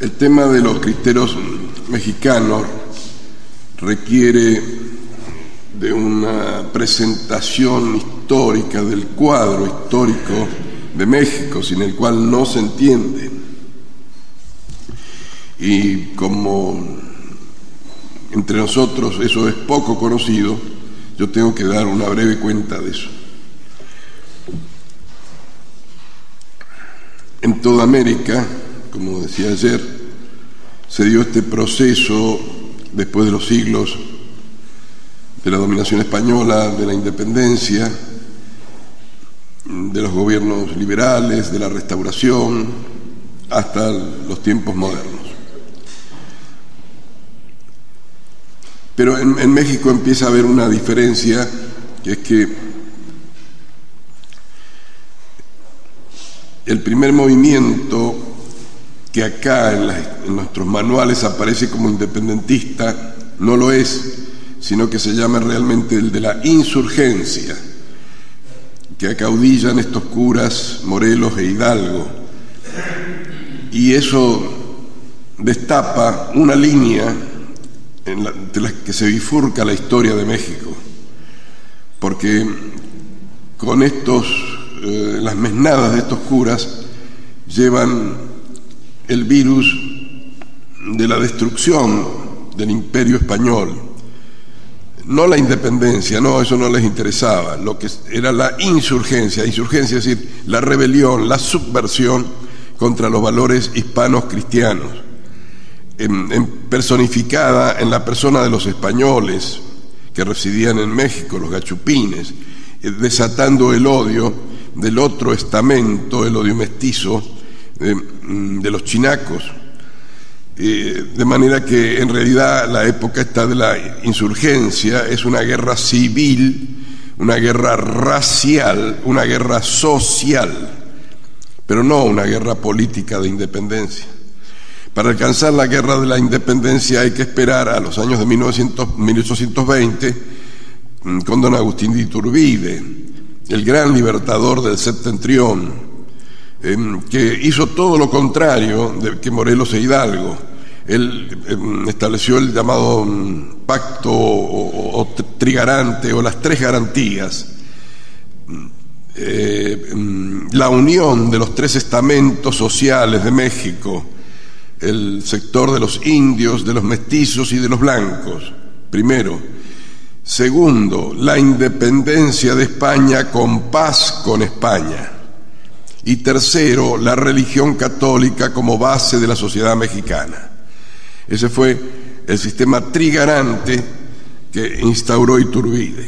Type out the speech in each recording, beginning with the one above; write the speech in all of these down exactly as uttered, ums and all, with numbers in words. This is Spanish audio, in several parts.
El tema de los cristeros mexicanos requiere de una presentación histórica del cuadro histórico de México, sin el cual no se entiende. Y como entre nosotros eso es poco conocido, yo tengo que dar una breve cuenta de eso. En toda América, como decía ayer, se dio este proceso después de los siglos de la dominación española, de la independencia, de los gobiernos liberales, de la restauración, hasta los tiempos modernos. Pero en, en México empieza a haber una diferencia, que es que el primer movimiento que acá en, la, en nuestros manuales aparece como independentista no lo es, sino que se llama realmente el de la insurgencia, que acaudillan estos curas Morelos e Hidalgo, y eso destapa una línea en la, de la que se bifurca la historia de México, porque con estos, eh, las mesnadas de estos curas llevan el virus de la destrucción del imperio español, no la independencia, no, eso no les interesaba, lo que era la insurgencia, insurgencia es decir, la rebelión, la subversión contra los valores hispanos cristianos, en, en personificada en la persona de los españoles que residían en México, los gachupines, eh, desatando el odio del otro estamento, el odio mestizo eh, de los chinacos. Eh, de manera que en realidad la época esta de la insurgencia es una guerra civil, una guerra racial, una guerra social, pero no una guerra política de independencia. Para alcanzar la guerra de la independencia hay que esperar a los años de mil ochocientos veinte con don Agustín de Iturbide, el gran libertador del septentrión, Eh, que hizo todo lo contrario de que Morelos e Hidalgo. Él eh, estableció el llamado um, pacto o, o trigarante o las tres garantías, eh, um, la unión de los tres estamentos sociales de México, el sector de los indios, de los mestizos y de los blancos, primero. Segundo, la independencia de España con paz con España. Y tercero, la religión católica como base de la sociedad mexicana. Ese fue el sistema trigarante que instauró Iturbide.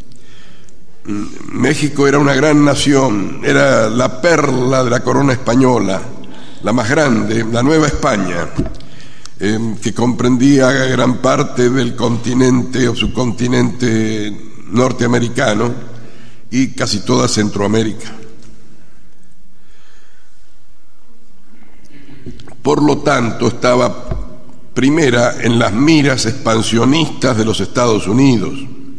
México era una gran nación, era la perla de la corona española, la más grande, la Nueva España, eh, que comprendía gran parte del continente o subcontinente norteamericano y casi toda Centroamérica. Por lo tanto, estaba primera en las miras expansionistas de los Estados Unidos.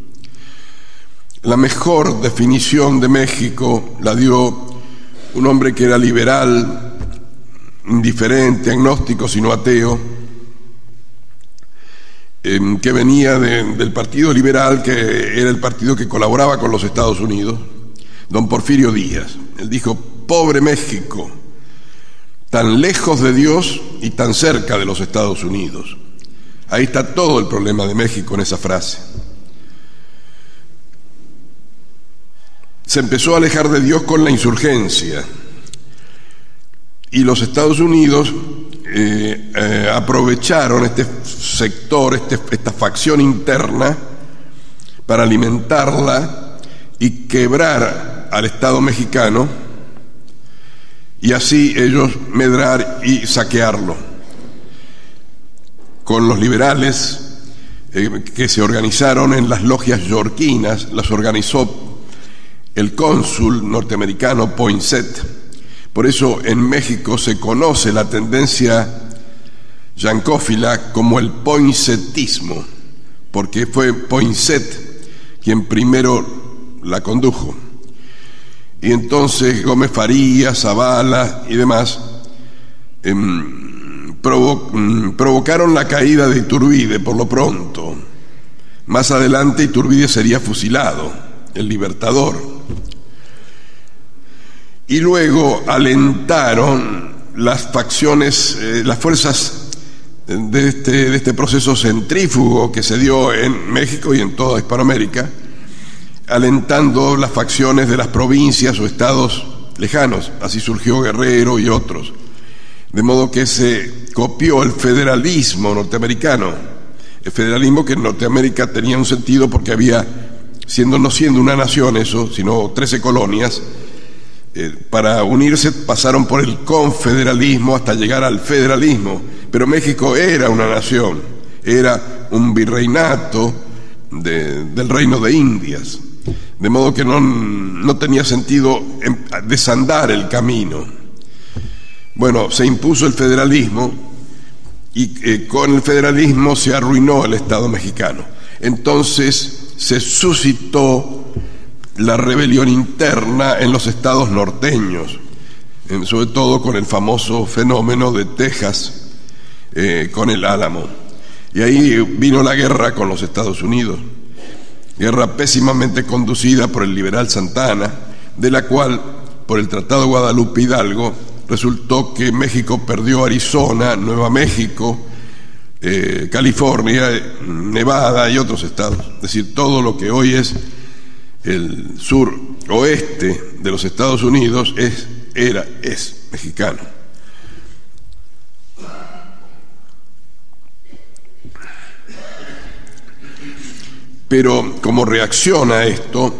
La mejor definición de México la dio un hombre que era liberal, indiferente, agnóstico, sino ateo, eh, que venía de, del Partido Liberal, que era el partido que colaboraba con los Estados Unidos, don Porfirio Díaz. Él dijo: pobre México, tan lejos de Dios y tan cerca de los Estados Unidos. Ahí está todo el problema de México en esa frase. Se empezó a alejar de Dios con la insurgencia y los Estados Unidos eh, eh, aprovecharon este sector, este, esta facción interna para alimentarla y quebrar al Estado mexicano, y así ellos medrar y saquearlo. Con los liberales eh, que se organizaron en las logias yorquinas, las organizó el cónsul norteamericano Poinsett. Por eso en México se conoce la tendencia yancófila como el poinsettismo, porque fue Poinsett quien primero la condujo. Y entonces Gómez Farías, Zavala y demás eh, provo provocaron la caída de Iturbide por lo pronto. Más adelante Iturbide sería fusilado, el libertador. Y luego alentaron las facciones, eh, las fuerzas de este, de este proceso centrífugo que se dio en México y en toda Hispanoamérica, alentando las facciones de las provincias o estados lejanos. Así surgió Guerrero y otros. De modo que se copió el federalismo norteamericano, el federalismo que en Norteamérica tenía un sentido porque había, siendo no siendo una nación eso, sino trece colonias, eh, para unirse pasaron por el confederalismo hasta llegar al federalismo, pero México era una nación, era un virreinato de, del Reino de Indias, de modo que no, no tenía sentido desandar el camino. Bueno, se impuso el federalismo y eh, con el federalismo se arruinó el Estado mexicano. Entonces se suscitó la rebelión interna en los estados norteños, en, sobre todo con el famoso fenómeno de Texas, eh, con el Álamo. Y ahí vino la guerra con los Estados Unidos, guerra pésimamente conducida por el liberal Santana, de la cual, por el Tratado de Guadalupe Hidalgo, resultó que México perdió Arizona, Nueva México, eh, California, Nevada y otros estados. Es decir, todo lo que hoy es el sur oeste de los Estados Unidos es, era, es mexicano. Pero como reacción a esto,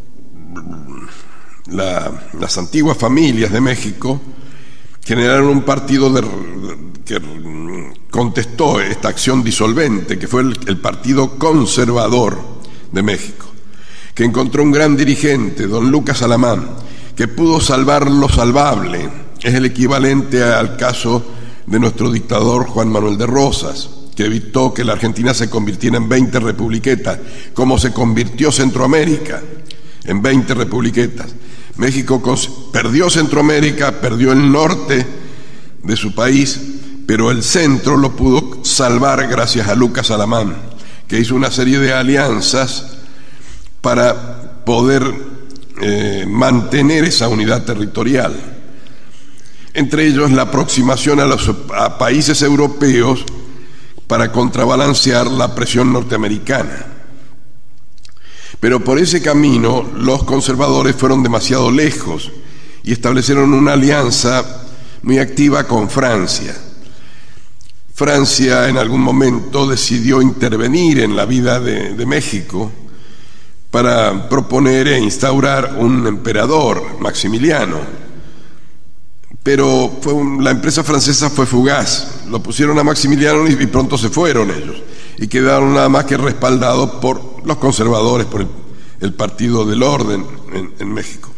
la, las antiguas familias de México generaron un partido de, que contestó esta acción disolvente, que fue el, el Partido Conservador de México, que encontró un gran dirigente, don Lucas Alamán, que pudo salvar lo salvable. Es el equivalente al caso de nuestro dictador Juan Manuel de Rosas, que evitó que la Argentina se convirtiera en veinte republiquetas, como se convirtió Centroamérica en veinte republiquetas. México perdió Centroamérica, perdió el norte de su país, pero el centro lo pudo salvar gracias a Lucas Alamán, que hizo una serie de alianzas para poder eh, mantener esa unidad territorial. Entre ellos la aproximación a los a países europeos para contrabalancear la presión norteamericana. Pero por ese camino los conservadores fueron demasiado lejos y establecieron una alianza muy activa con Francia. Francia en algún momento decidió intervenir en la vida de, de México para proponer e instaurar un emperador, Maximiliano. Pero fue un, la empresa francesa fue fugaz, lo pusieron a Maximiliano y, y pronto se fueron ellos, y quedaron nada más que respaldados por los conservadores, por el, el Partido del Orden en, en México.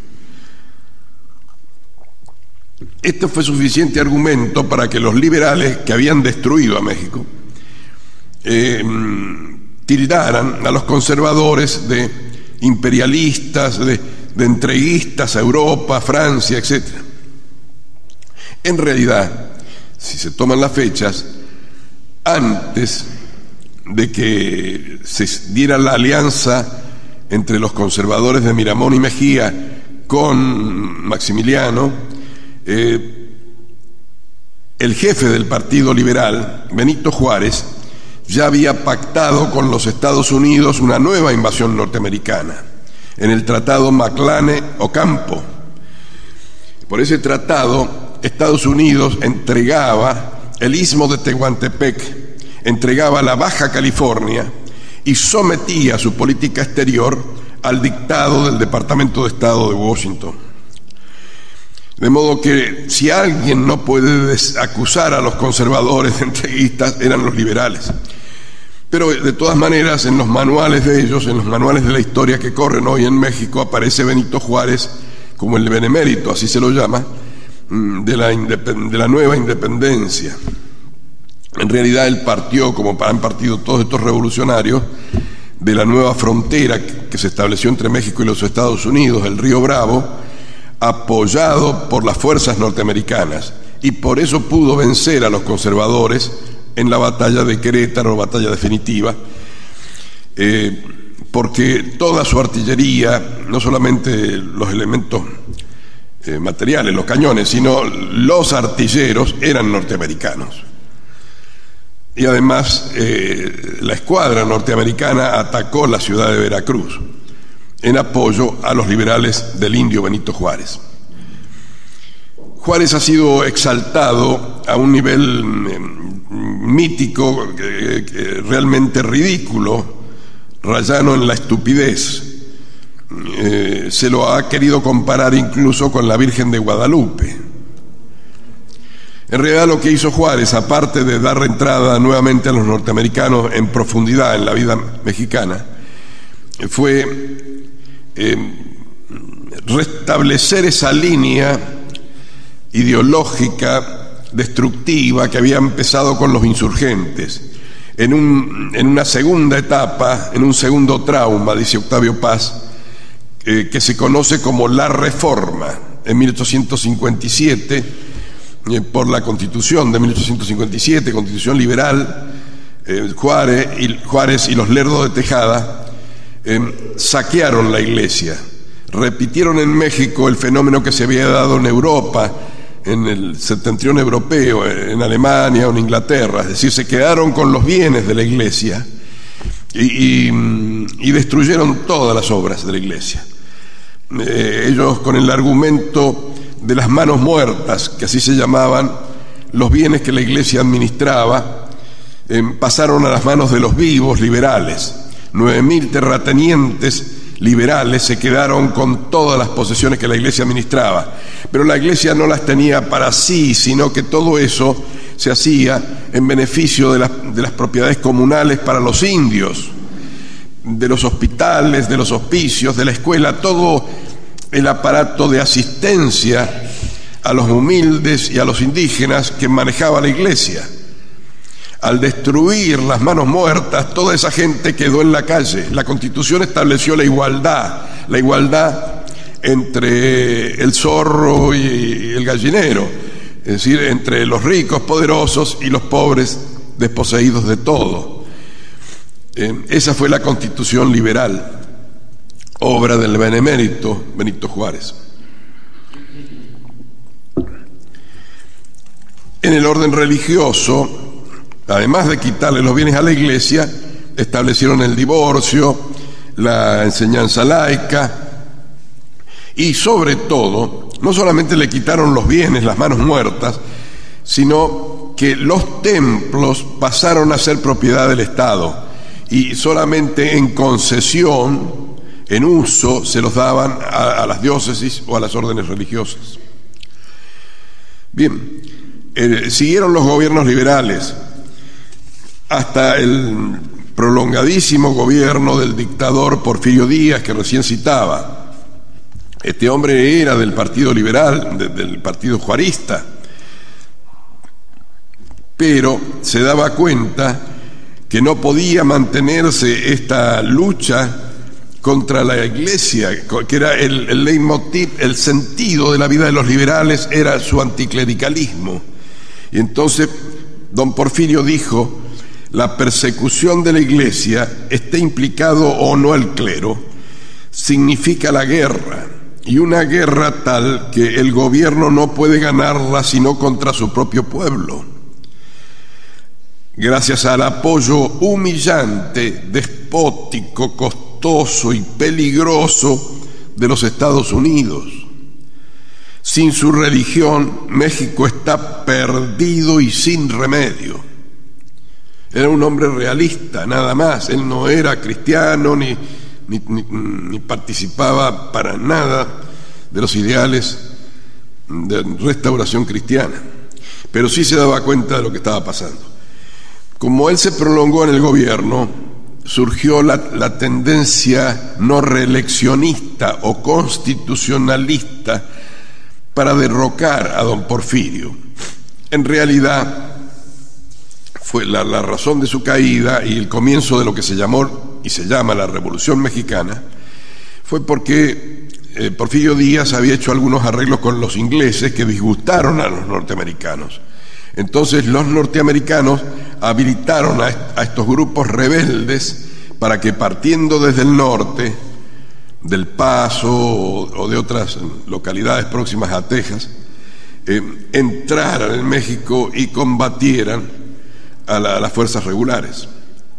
Este fue suficiente argumento para que los liberales que habían destruido a México eh, tildaran a los conservadores de imperialistas, de, de entreguistas a Europa, a Francia, etcétera. En realidad, si se toman las fechas, antes de que se diera la alianza entre los conservadores de Miramón y Mejía con Maximiliano, eh, el jefe del Partido Liberal, Benito Juárez, ya había pactado con los Estados Unidos una nueva invasión norteamericana en el Tratado Maclane-Ocampo. Por ese tratado, Estados Unidos entregaba el istmo de Tehuantepec, entregaba la Baja California y sometía su política exterior al dictado del Departamento de Estado de Washington. De modo que si alguien no puede acusar a los conservadores de entreguistas, eran los liberales. Pero de todas maneras, en los manuales de ellos, en los manuales de la historia que corren hoy en México, aparece Benito Juárez como el benemérito, así se lo llama, de la, de la nueva independencia. En realidad él partió, como han partido todos estos revolucionarios, de la nueva frontera que se estableció entre México y los Estados Unidos, el Río Bravo, apoyado por las fuerzas norteamericanas y por eso pudo vencer a los conservadores en la batalla de Querétaro, batalla definitiva, eh, porque toda su artillería, no solamente los elementos eh, materiales, los cañones, sino los artilleros eran norteamericanos. Y además eh, la escuadra norteamericana atacó la ciudad de Veracruz en apoyo a los liberales del indio Benito Juárez. Juárez ha sido exaltado a un nivel eh, mítico, eh, eh, realmente ridículo, rayano en la estupidez. Eh, se lo ha querido comparar incluso con la Virgen de Guadalupe. En realidad lo que hizo Juárez, aparte de dar entrada nuevamente a los norteamericanos en profundidad en la vida mexicana, fue eh, restablecer esa línea ideológica destructiva que había empezado con los insurgentes. En, un, en una segunda etapa, en un segundo trauma, dice Octavio Paz, eh, que se conoce como la Reforma, en mil ochocientos cincuenta y siete, eh, por la Constitución de mil ochocientos cincuenta y siete, Constitución liberal, eh, Juárez, y, Juárez y los Lerdos de Tejada eh, saquearon la iglesia, repitieron en México el fenómeno que se había dado en Europa, en el septentrión europeo, en Alemania o en Inglaterra, es decir, se quedaron con los bienes de la iglesia y, y, y destruyeron todas las obras de la iglesia. Eh, ellos, con el argumento de las manos muertas, que así se llamaban, los bienes que la iglesia administraba, eh, pasaron a las manos de los vivos liberales. Nueve mil terratenientes liberales se quedaron con todas las posesiones que la iglesia administraba, pero la iglesia no las tenía para sí, sino que todo eso se hacía en beneficio de las, de las propiedades comunales para los indios, de los hospitales, de los hospicios, de la escuela, todo el aparato de asistencia a los humildes y a los indígenas que manejaba la iglesia. Al destruir las manos muertas, toda esa gente quedó en la calle. La Constitución estableció la igualdad, la igualdad entre el zorro y el gallinero, es decir, entre los ricos, poderosos y los pobres, desposeídos de todo. Eh, esa fue la Constitución liberal, obra del benemérito Benito Juárez. En el orden religioso, además de quitarle los bienes a la iglesia, establecieron el divorcio, la enseñanza laica y, sobre todo, no solamente le quitaron los bienes, las manos muertas, sino que los templos pasaron a ser propiedad del Estado y solamente en concesión, en uso, se los daban a, a las diócesis o a las órdenes religiosas. Bien, eh, siguieron los gobiernos liberales hasta el prolongadísimo gobierno del dictador Porfirio Díaz, que recién citaba. Este hombre era del Partido Liberal, de, del Partido Juarista, pero se daba cuenta que no podía mantenerse esta lucha contra la iglesia, que era el, el leitmotiv, el sentido de la vida de los liberales era su anticlericalismo. Y entonces don Porfirio dijo: la persecución de la iglesia, esté implicado o no el clero, significa la guerra, y una guerra tal que el gobierno no puede ganarla sino contra su propio pueblo. Gracias al apoyo humillante, despótico, costoso y peligroso de los Estados Unidos. Sin su religión, México está perdido y sin remedio. Era un hombre realista, nada más. Él no era cristiano ni, ni, ni, ni participaba para nada de los ideales de restauración cristiana, pero sí se daba cuenta de lo que estaba pasando. Como él se prolongó en el gobierno, surgió la, la tendencia no reeleccionista o constitucionalista para derrocar a don Porfirio. En realidad, fue la, la razón de su caída y el comienzo de lo que se llamó y se llama la Revolución Mexicana, fue porque eh, Porfirio Díaz había hecho algunos arreglos con los ingleses que disgustaron a los norteamericanos. Entonces los norteamericanos habilitaron a, a estos grupos rebeldes para que, partiendo desde el norte, del Paso o, o de otras localidades próximas a Texas, eh, entraran en México y combatieran a, la, a las fuerzas regulares.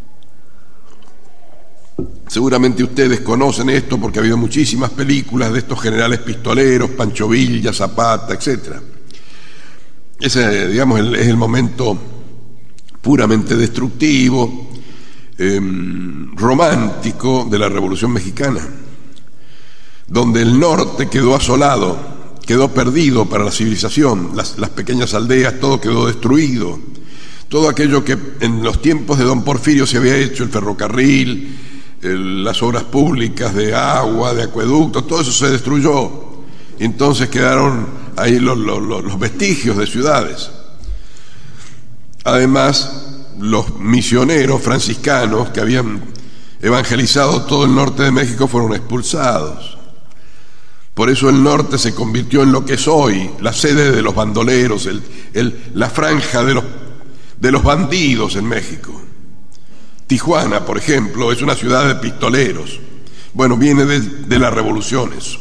Seguramente ustedes conocen esto porque ha habido muchísimas películas de estos generales pistoleros, Pancho Villa, Zapata, etcétera. Ese, digamos, es el momento puramente destructivo, eh, romántico de la Revolución Mexicana, donde el norte quedó asolado, quedó perdido para la civilización, las, las pequeñas aldeas, todo quedó destruido. Todo aquello que en los tiempos de don Porfirio se había hecho, el ferrocarril, el, las obras públicas de agua, de acueductos, todo eso se destruyó. Y entonces quedaron ahí los, los, los vestigios de ciudades. Además, los misioneros franciscanos que habían evangelizado todo el norte de México fueron expulsados. Por eso el norte se convirtió en lo que es hoy, la sede de los bandoleros, el, el, la franja de los, de los bandidos en México. Tijuana, por ejemplo, es una ciudad de pistoleros. Bueno, viene de, de las revoluciones.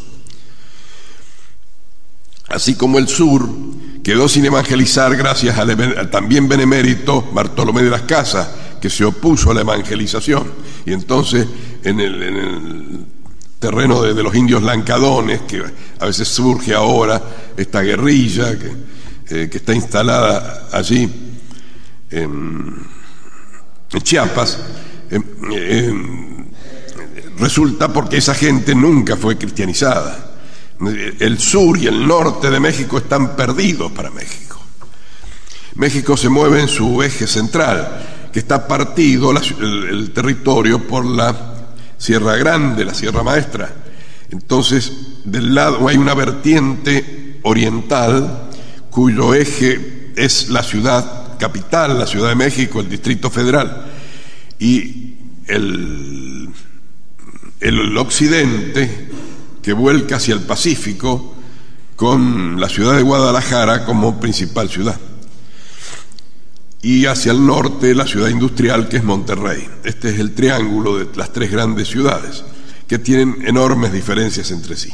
Así como el sur quedó sin evangelizar gracias al, al también benemérito Bartolomé de las Casas, que se opuso a la evangelización. Y entonces en el, en el terreno de, de los indios lancadones, que a veces surge ahora esta guerrilla que, eh, que está instalada allí en, en Chiapas, eh, eh, resulta porque esa gente nunca fue cristianizada. El sur y el norte de México están perdidos para México. México se mueve en su eje central, que está partido la, el, el territorio por la Sierra Grande, la Sierra Maestra. Entonces, del lado hay una vertiente oriental cuyo eje es la ciudad capital, la Ciudad de México, el Distrito Federal, y el, el, el occidente que vuelca hacia el Pacífico con la ciudad de Guadalajara como principal ciudad, y hacia el norte la ciudad industrial, que es Monterrey. Este es el triángulo de las tres grandes ciudades, que tienen enormes diferencias entre sí.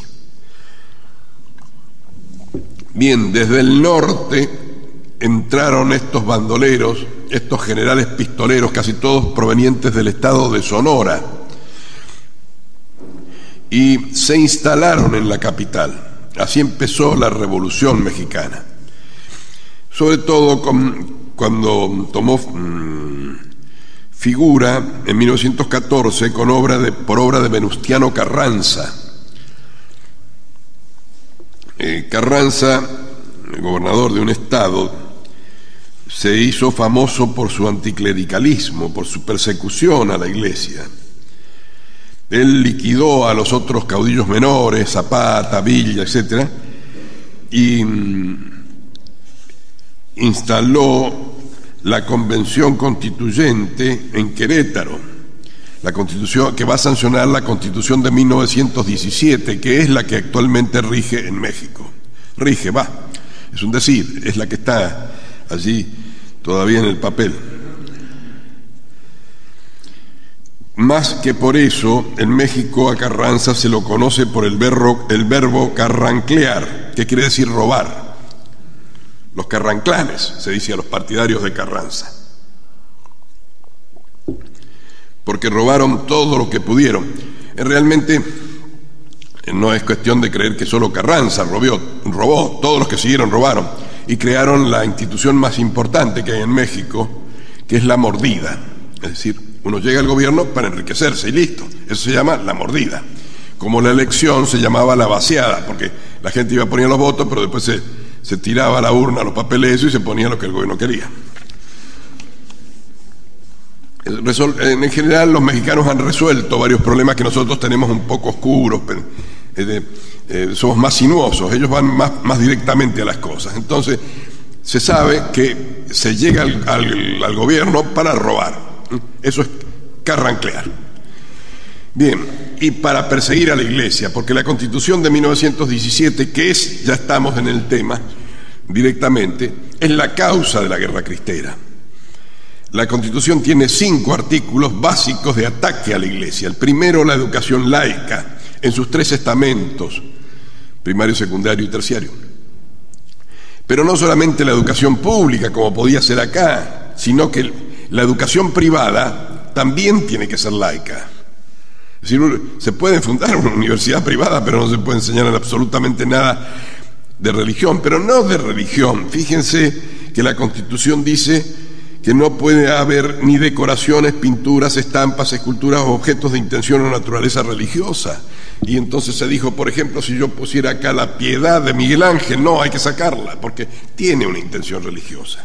Bien, desde el norte entraron estos bandoleros, estos generales pistoleros, casi todos provenientes del estado de Sonora, y se instalaron en la capital. Así empezó la Revolución Mexicana, sobre todo con, cuando tomó mmm, figura en mil novecientos catorce con obra de, por obra de Venustiano Carranza. Eh, Carranza, el gobernador de un estado, se hizo famoso por su anticlericalismo, por su persecución a la iglesia. Él liquidó a los otros caudillos menores, Zapata, Villa, etcétera, y instaló la Convención Constituyente en Querétaro, la constitución que va a sancionar la Constitución de mil novecientos diecisiete, que es la que actualmente rige en México. Rige, va, es un decir, es la que está allí todavía en el papel. Más que por eso, en México a Carranza se lo conoce por el verbo, el verbo carranclear, que quiere decir robar. Los carranclanes, se dice a los partidarios de Carranza. Porque robaron todo lo que pudieron. Realmente no es cuestión de creer que solo Carranza robó, robó, todos los que siguieron robaron. Y crearon la institución más importante que hay en México, que es la mordida. Es decir, uno llega al gobierno para enriquecerse y listo. Eso se llama la mordida. Como la elección se llamaba la vaciada, porque la gente iba a poner los votos, pero después se, se tiraba a la urna los papeles y se ponía lo que el gobierno quería. En general, los mexicanos han resuelto varios problemas que nosotros tenemos un poco oscuros, eh, eh, somos más sinuosos, ellos van más, más directamente a las cosas. Entonces, se sabe que se llega al, al, al gobierno para robar. Eso es carranclear. Bien, y para perseguir a la Iglesia, porque la Constitución de mil novecientos diecisiete, que es, ya estamos en el tema directamente, es la causa de la guerra cristera. La Constitución tiene cinco artículos básicos de ataque a la Iglesia. El primero, la educación laica, en sus tres estamentos, primario, secundario y terciario. Pero no solamente la educación pública, como podía ser acá, sino que la educación privada también tiene que ser laica. Es decir, se puede fundar una universidad privada, pero no se puede enseñar absolutamente nada de religión, pero no de religión. Fíjense que la Constitución dice que no puede haber ni decoraciones, pinturas, estampas, esculturas o objetos de intención o naturaleza religiosa. Y entonces se dijo, por ejemplo, si yo pusiera acá la Piedad de Miguel Ángel, no, hay que sacarla, porque tiene una intención religiosa.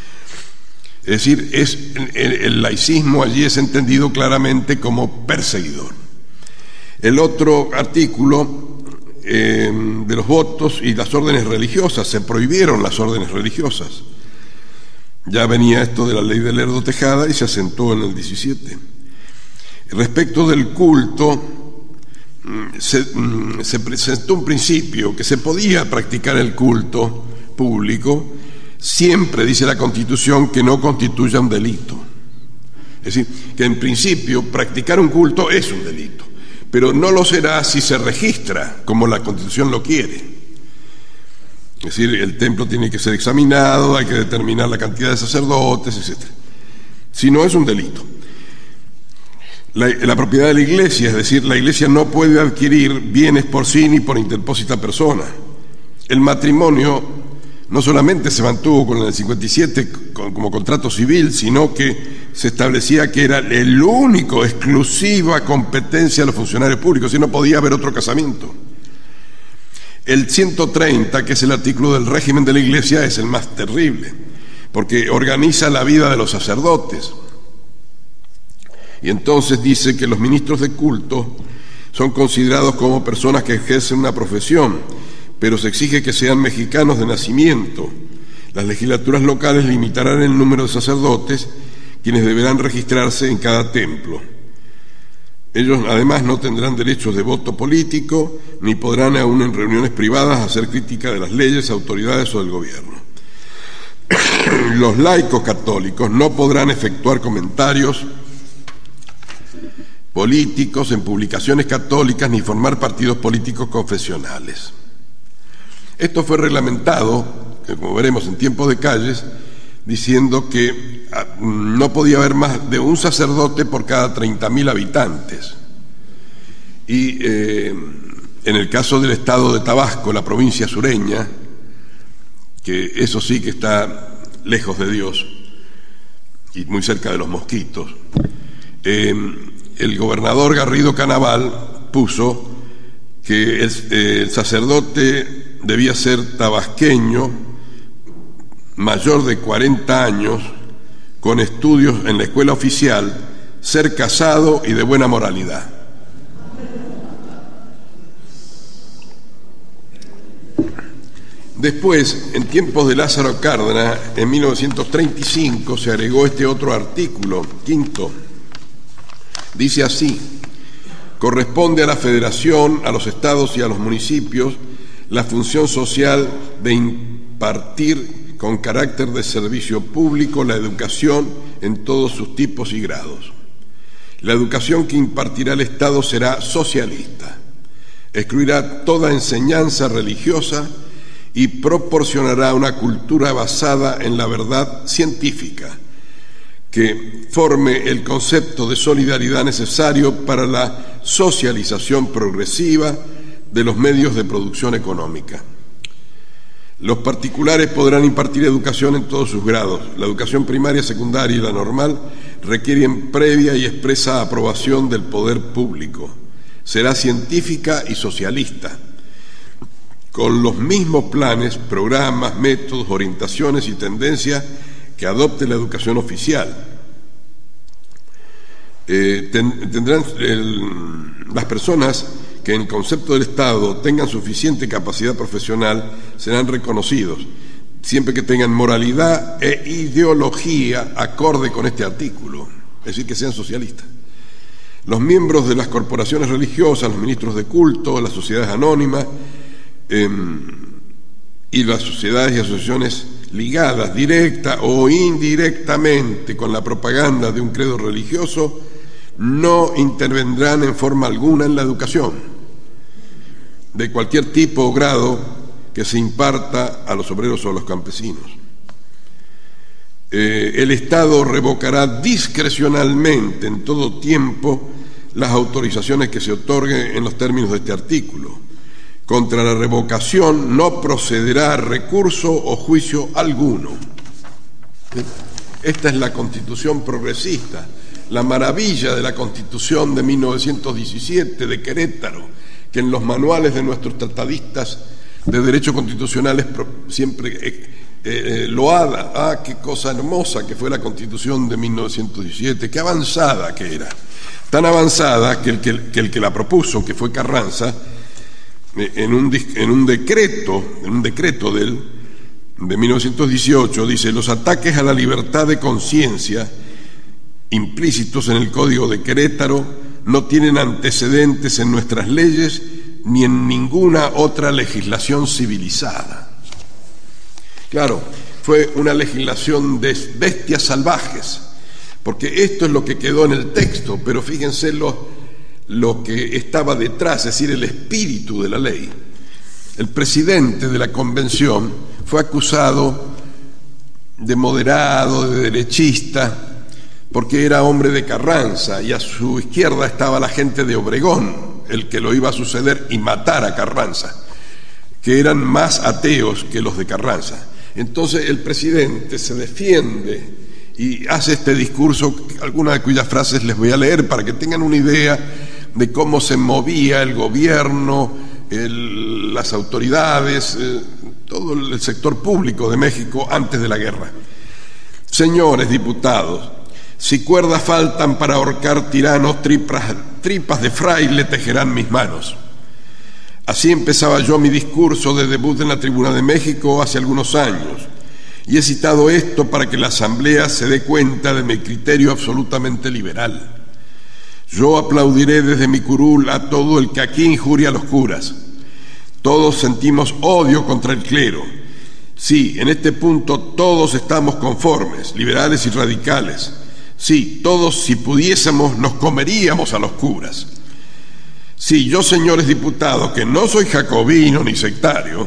Es decir, es, el, el laicismo allí es entendido claramente como perseguidor. El otro artículo eh, de los votos y las órdenes religiosas, se prohibieron las órdenes religiosas. Ya venía esto de la ley de Lerdo Tejada y se acentuó en el diecisiete. Respecto del culto, se, se presentó un principio que se podía practicar el culto público, siempre dice la Constitución que no constituya un delito. Es decir, que en principio practicar un culto es un delito, pero no lo será si se registra como la Constitución lo quiere. Es decir, el templo tiene que ser examinado, hay que determinar la cantidad de sacerdotes, etcétera. Si no, es un delito. La, la propiedad de la Iglesia, es decir, la Iglesia no puede adquirir bienes por sí ni por interpósita persona. El matrimonio no solamente se mantuvo con el cincuenta y siete como contrato civil, sino que se establecía que era el único, exclusiva competencia de los funcionarios públicos, y no podía haber otro casamiento. El ciento treinta, que es el artículo del régimen de la Iglesia, es el más terrible, porque organiza la vida de los sacerdotes. Y entonces dice que los ministros de culto son considerados como personas que ejercen una profesión, pero se exige que sean mexicanos de nacimiento. Las legislaturas locales limitarán el número de sacerdotes, quienes deberán registrarse en cada templo. Ellos además no tendrán derechos de voto político, ni podrán aún en reuniones privadas hacer crítica de las leyes, autoridades o del gobierno. Los laicos católicos no podrán efectuar comentarios políticos en publicaciones católicas ni formar partidos políticos confesionales. Esto fue reglamentado, que como veremos en tiempos de Calles, diciendo que no podía haber más de un sacerdote por cada treinta mil habitantes. Y eh, en el caso del estado de Tabasco, la provincia sureña, que eso sí que está lejos de Dios y muy cerca de los mosquitos, eh, el gobernador Garrido Canaval puso que el, eh, el sacerdote debía ser tabasqueño, mayor de cuarenta años, con estudios en la escuela oficial, ser casado y de buena moralidad. Después, en tiempos de Lázaro Cárdenas, en mil novecientos treinta y cinco, se agregó este otro artículo, quinto. Dice así: corresponde a la Federación, a los estados y a los municipios la función social de impartir con carácter de servicio público la educación en todos sus tipos y grados. La educación que impartirá el Estado será socialista, excluirá toda enseñanza religiosa y proporcionará una cultura basada en la verdad científica, que forme el concepto de solidaridad necesario para la socialización progresiva de los medios de producción económica. Los particulares podrán impartir educación en todos sus grados. La educación primaria, secundaria y la normal requieren previa y expresa aprobación del poder público. Será científica y socialista, con los mismos planes, programas, métodos, orientaciones y tendencias que adopte la educación oficial. Eh, ten, tendrán el, las personas que en concepto del Estado tengan suficiente capacidad profesional serán reconocidos, siempre que tengan moralidad e ideología acorde con este artículo, es decir, que sean socialistas. Los miembros de las corporaciones religiosas, los ministros de culto, las sociedades anónimas eh, y las sociedades y asociaciones ligadas directa o indirectamente con la propaganda de un credo religioso no intervendrán en forma alguna en la educación de cualquier tipo o grado que se imparta a los obreros o a los campesinos. Eh, el Estado revocará discrecionalmente en todo tiempo las autorizaciones que se otorguen en los términos de este artículo. Contra la revocación no procederá recurso o juicio alguno. Esta es la Constitución progresista, la maravilla de la Constitución de mil novecientos diecisiete de Querétaro, que en los manuales de nuestros tratadistas de derecho constitucional es siempre eh, eh, loada. Ah, qué cosa hermosa que fue la Constitución de mil novecientos diecisiete, qué avanzada que era. Tan avanzada que el que, que el que la propuso, que fue Carranza, en un, en un decreto, en un decreto de él, de mil novecientos dieciocho, dice: los ataques a la libertad de conciencia implícitos en el Código de Querétaro no tienen antecedentes en nuestras leyes ni en ninguna otra legislación civilizada. Claro, fue una legislación de bestias salvajes, porque esto es lo que quedó en el texto, pero fíjense lo, lo que estaba detrás, es decir, el espíritu de la ley. El presidente de la convención fue acusado de moderado, de derechista, porque era hombre de Carranza, y a su izquierda estaba la gente de Obregón, el que lo iba a suceder y matar a Carranza, que eran más ateos que los de Carranza. Entonces el presidente se defiende y hace este discurso, algunas de cuyas frases les voy a leer para que tengan una idea de cómo se movía el gobierno, el, las autoridades, eh, todo el sector público de México antes de la guerra. Señores diputados, si cuerdas faltan para ahorcar tiranos, tripas, tripas de fraile tejerán mis manos. Así empezaba yo mi discurso de debut en la Tribuna de México hace algunos años. Y he citado esto para que la Asamblea se dé cuenta de mi criterio absolutamente liberal. Yo aplaudiré desde mi curul a todo el que aquí injuria a los curas. Todos sentimos odio contra el clero. Sí, en este punto todos estamos conformes, liberales y radicales. Sí, todos, si pudiésemos, nos comeríamos a los curas. Sí, yo, señores diputados, que no soy jacobino ni sectario,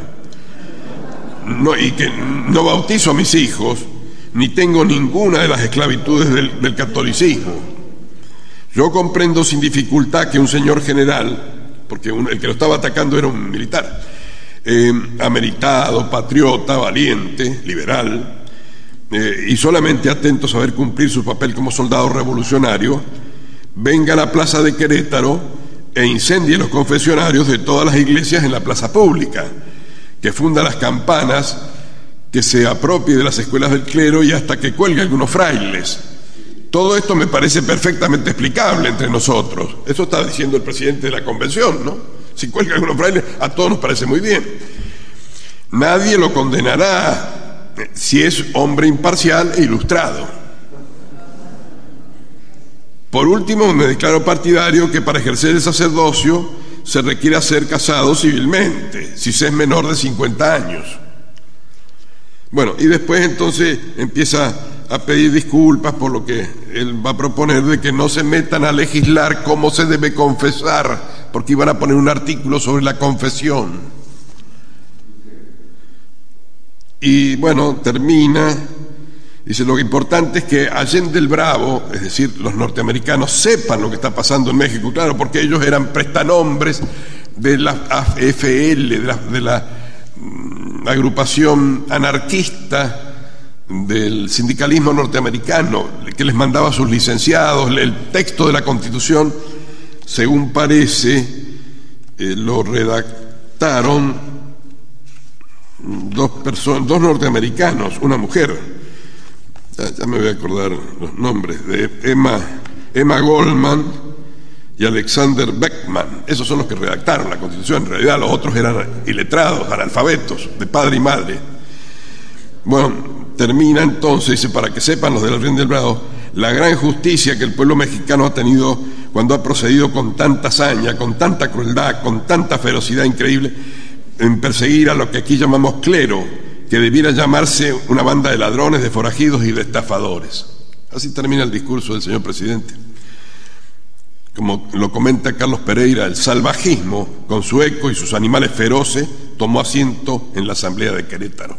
No, y que no bautizo a mis hijos, ni tengo ninguna de las esclavitudes del, del catolicismo. Yo comprendo sin dificultad que un señor general, porque un, el que lo estaba atacando era un militar, eh, ameritado, patriota, valiente, liberal, eh, y solamente atento a saber cumplir su papel como soldado revolucionario, venga a la plaza de Querétaro e incendie los confesionarios de todas las iglesias en la plaza pública, que funda las campanas, que se apropie de las escuelas del clero y hasta que cuelgue algunos frailes. Todo esto me parece perfectamente explicable entre nosotros. Eso está diciendo el presidente de la convención, ¿no? Si cuelga algunos frailes, a todos nos parece muy bien. Nadie lo condenará si es hombre imparcial e ilustrado. Por último, me declaro partidario que para ejercer el sacerdocio se requiere ser casado civilmente, si se es menor de cincuenta años. Bueno, y después entonces empieza a pedir disculpas por lo que él va a proponer de que no se metan a legislar cómo se debe confesar, porque iban a poner un artículo sobre la confesión. Y bueno, termina, dice: lo importante es que Allende el Bravo, es decir, los norteamericanos, sepan lo que está pasando en México, claro, porque ellos eran prestanombres de la A F L, de la, de la mm, agrupación anarquista del sindicalismo norteamericano, que les mandaba a sus licenciados. El texto de la Constitución, según parece, eh, lo redactaron dos personas, dos norteamericanos, una mujer. Ya, ya me voy a acordar los nombres de Emma, Emma Goldman y Alexander Beckman. Esos son los que redactaron la Constitución. En realidad los otros eran iletrados, analfabetos, de padre y madre. Bueno, termina entonces, dice: para que sepan los de la Allende del Bravo, la gran justicia que el pueblo mexicano ha tenido cuando ha procedido con tanta hazaña, con tanta crueldad, con tanta ferocidad increíble en perseguir a lo que aquí llamamos clero, que debiera llamarse una banda de ladrones, de forajidos y de estafadores. Así termina el discurso del señor presidente. Como lo comenta Carlos Pereira, el salvajismo, con su eco y sus animales feroces, tomó asiento en la Asamblea de Querétaro.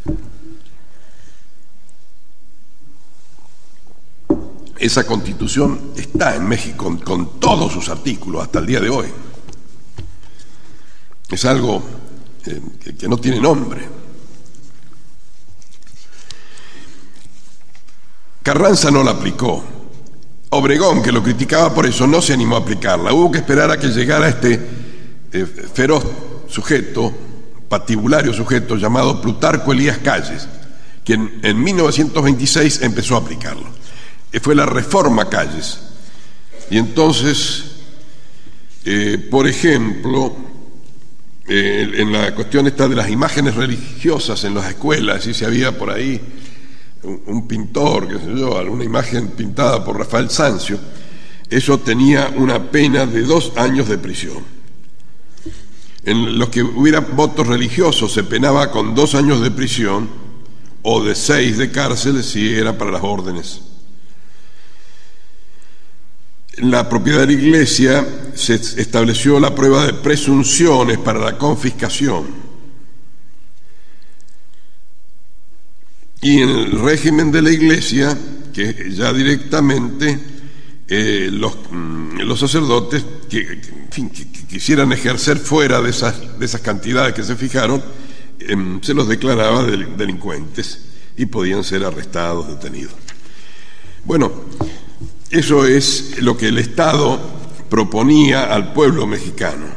Esa Constitución está en México con, con todos sus artículos hasta el día de hoy. Es algo eh, que, que no tiene nombre. Carranza no la aplicó. Obregón, que lo criticaba por eso, no se animó a aplicarla. Hubo que esperar a que llegara este eh, feroz sujeto, patibulario sujeto, llamado Plutarco Elías Calles, quien en mil novecientos veintiséis empezó a aplicarlo. Fue la Reforma Calles. Y entonces, eh, por ejemplo, eh, en la cuestión esta de las imágenes religiosas en las escuelas, y si había por ahí un, un pintor, qué sé yo, alguna imagen pintada por Rafael Sanzio, eso tenía una pena de dos años de prisión. En los que hubiera votos religiosos se penaba con dos años de prisión o de seis de cárcel si era para las órdenes. En la propiedad de la Iglesia se estableció la prueba de presunciones para la confiscación. Y en el régimen de la Iglesia, que ya directamente eh, los, los sacerdotes que, que, en fin, que, que quisieran ejercer fuera de esas, de esas cantidades que se fijaron, eh, se los declaraba del, delincuentes y podían ser arrestados, detenidos. Bueno, eso es lo que el Estado proponía al pueblo mexicano.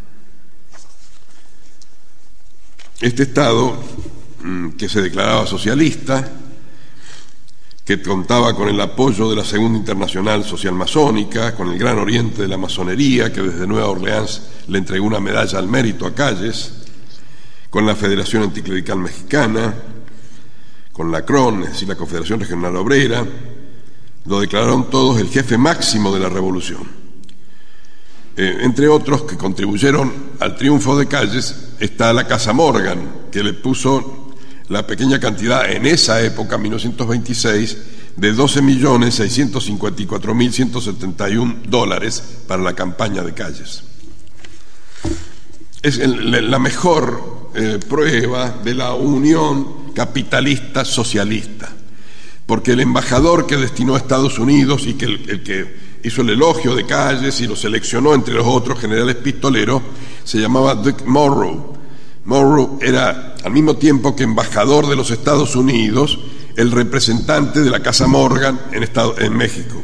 Este Estado, que se declaraba socialista, que contaba con el apoyo de la Segunda Internacional Social Masónica, con el Gran Oriente de la Masonería, que desde Nueva Orleans le entregó una medalla al mérito a Calles, con la Federación Anticlerical Mexicana, con la C R O N, es decir, la Confederación Regional Obrera, lo declararon todos el jefe máximo de la revolución. Eh, entre otros que contribuyeron al triunfo de Calles está la Casa Morgan, que le puso la pequeña cantidad en esa época, mil novecientos veintiséis, de doce millones seiscientos cincuenta y cuatro mil ciento setenta y un dólares para la campaña de Calles. Es el, la mejor eh, prueba de la unión capitalista socialista, porque el embajador que destinó a Estados Unidos y que el, el que hizo el elogio de Calles y lo seleccionó entre los otros generales pistoleros se llamaba Dick Morrow. Morrow era, al mismo tiempo que embajador de los Estados Unidos, el representante de la Casa Morgan en, Estado, en México.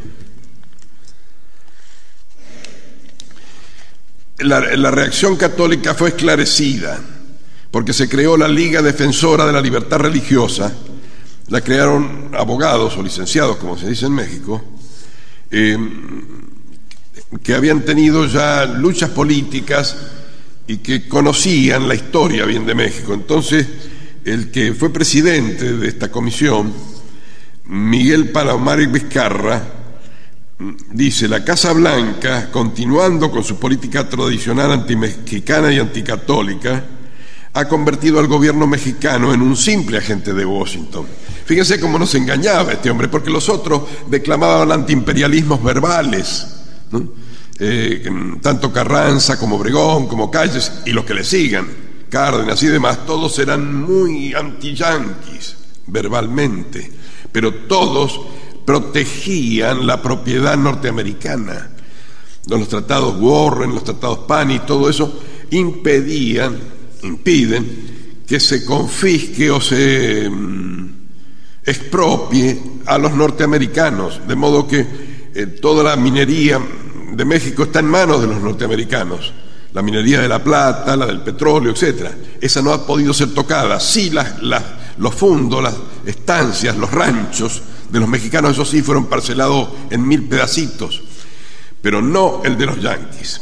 La, la reacción católica fue esclarecida, porque se creó la Liga Defensora de la Libertad Religiosa. La crearon abogados o licenciados, como se dice en México, eh, que habían tenido ya luchas políticas y que conocían la historia bien de México. Entonces, el que fue presidente de esta comisión, Miguel Palomar y Vizcarra, dice: la Casa Blanca, continuando con su política tradicional antimexicana y anticatólica, ha convertido al gobierno mexicano en un simple agente de Washington. Fíjense cómo nos engañaba este hombre, porque los otros declamaban antiimperialismos verbales, ¿no? Eh, tanto Carranza como Obregón, como Calles y los que le sigan, Cárdenas y demás, todos eran muy anti-yanquis verbalmente, pero todos protegían la propiedad norteamericana. Los tratados Warren, los tratados Pani, todo eso impedían, impiden que se confisque o se mm, expropie a los norteamericanos, de modo que eh, toda la minería de México está en manos de los norteamericanos, la minería de la plata, la del petróleo, etcétera. Esa no ha podido ser tocada. Sí, las, las, los fundos, las estancias, los ranchos de los mexicanos, esos sí fueron parcelados en mil pedacitos, pero no el de los yanquis.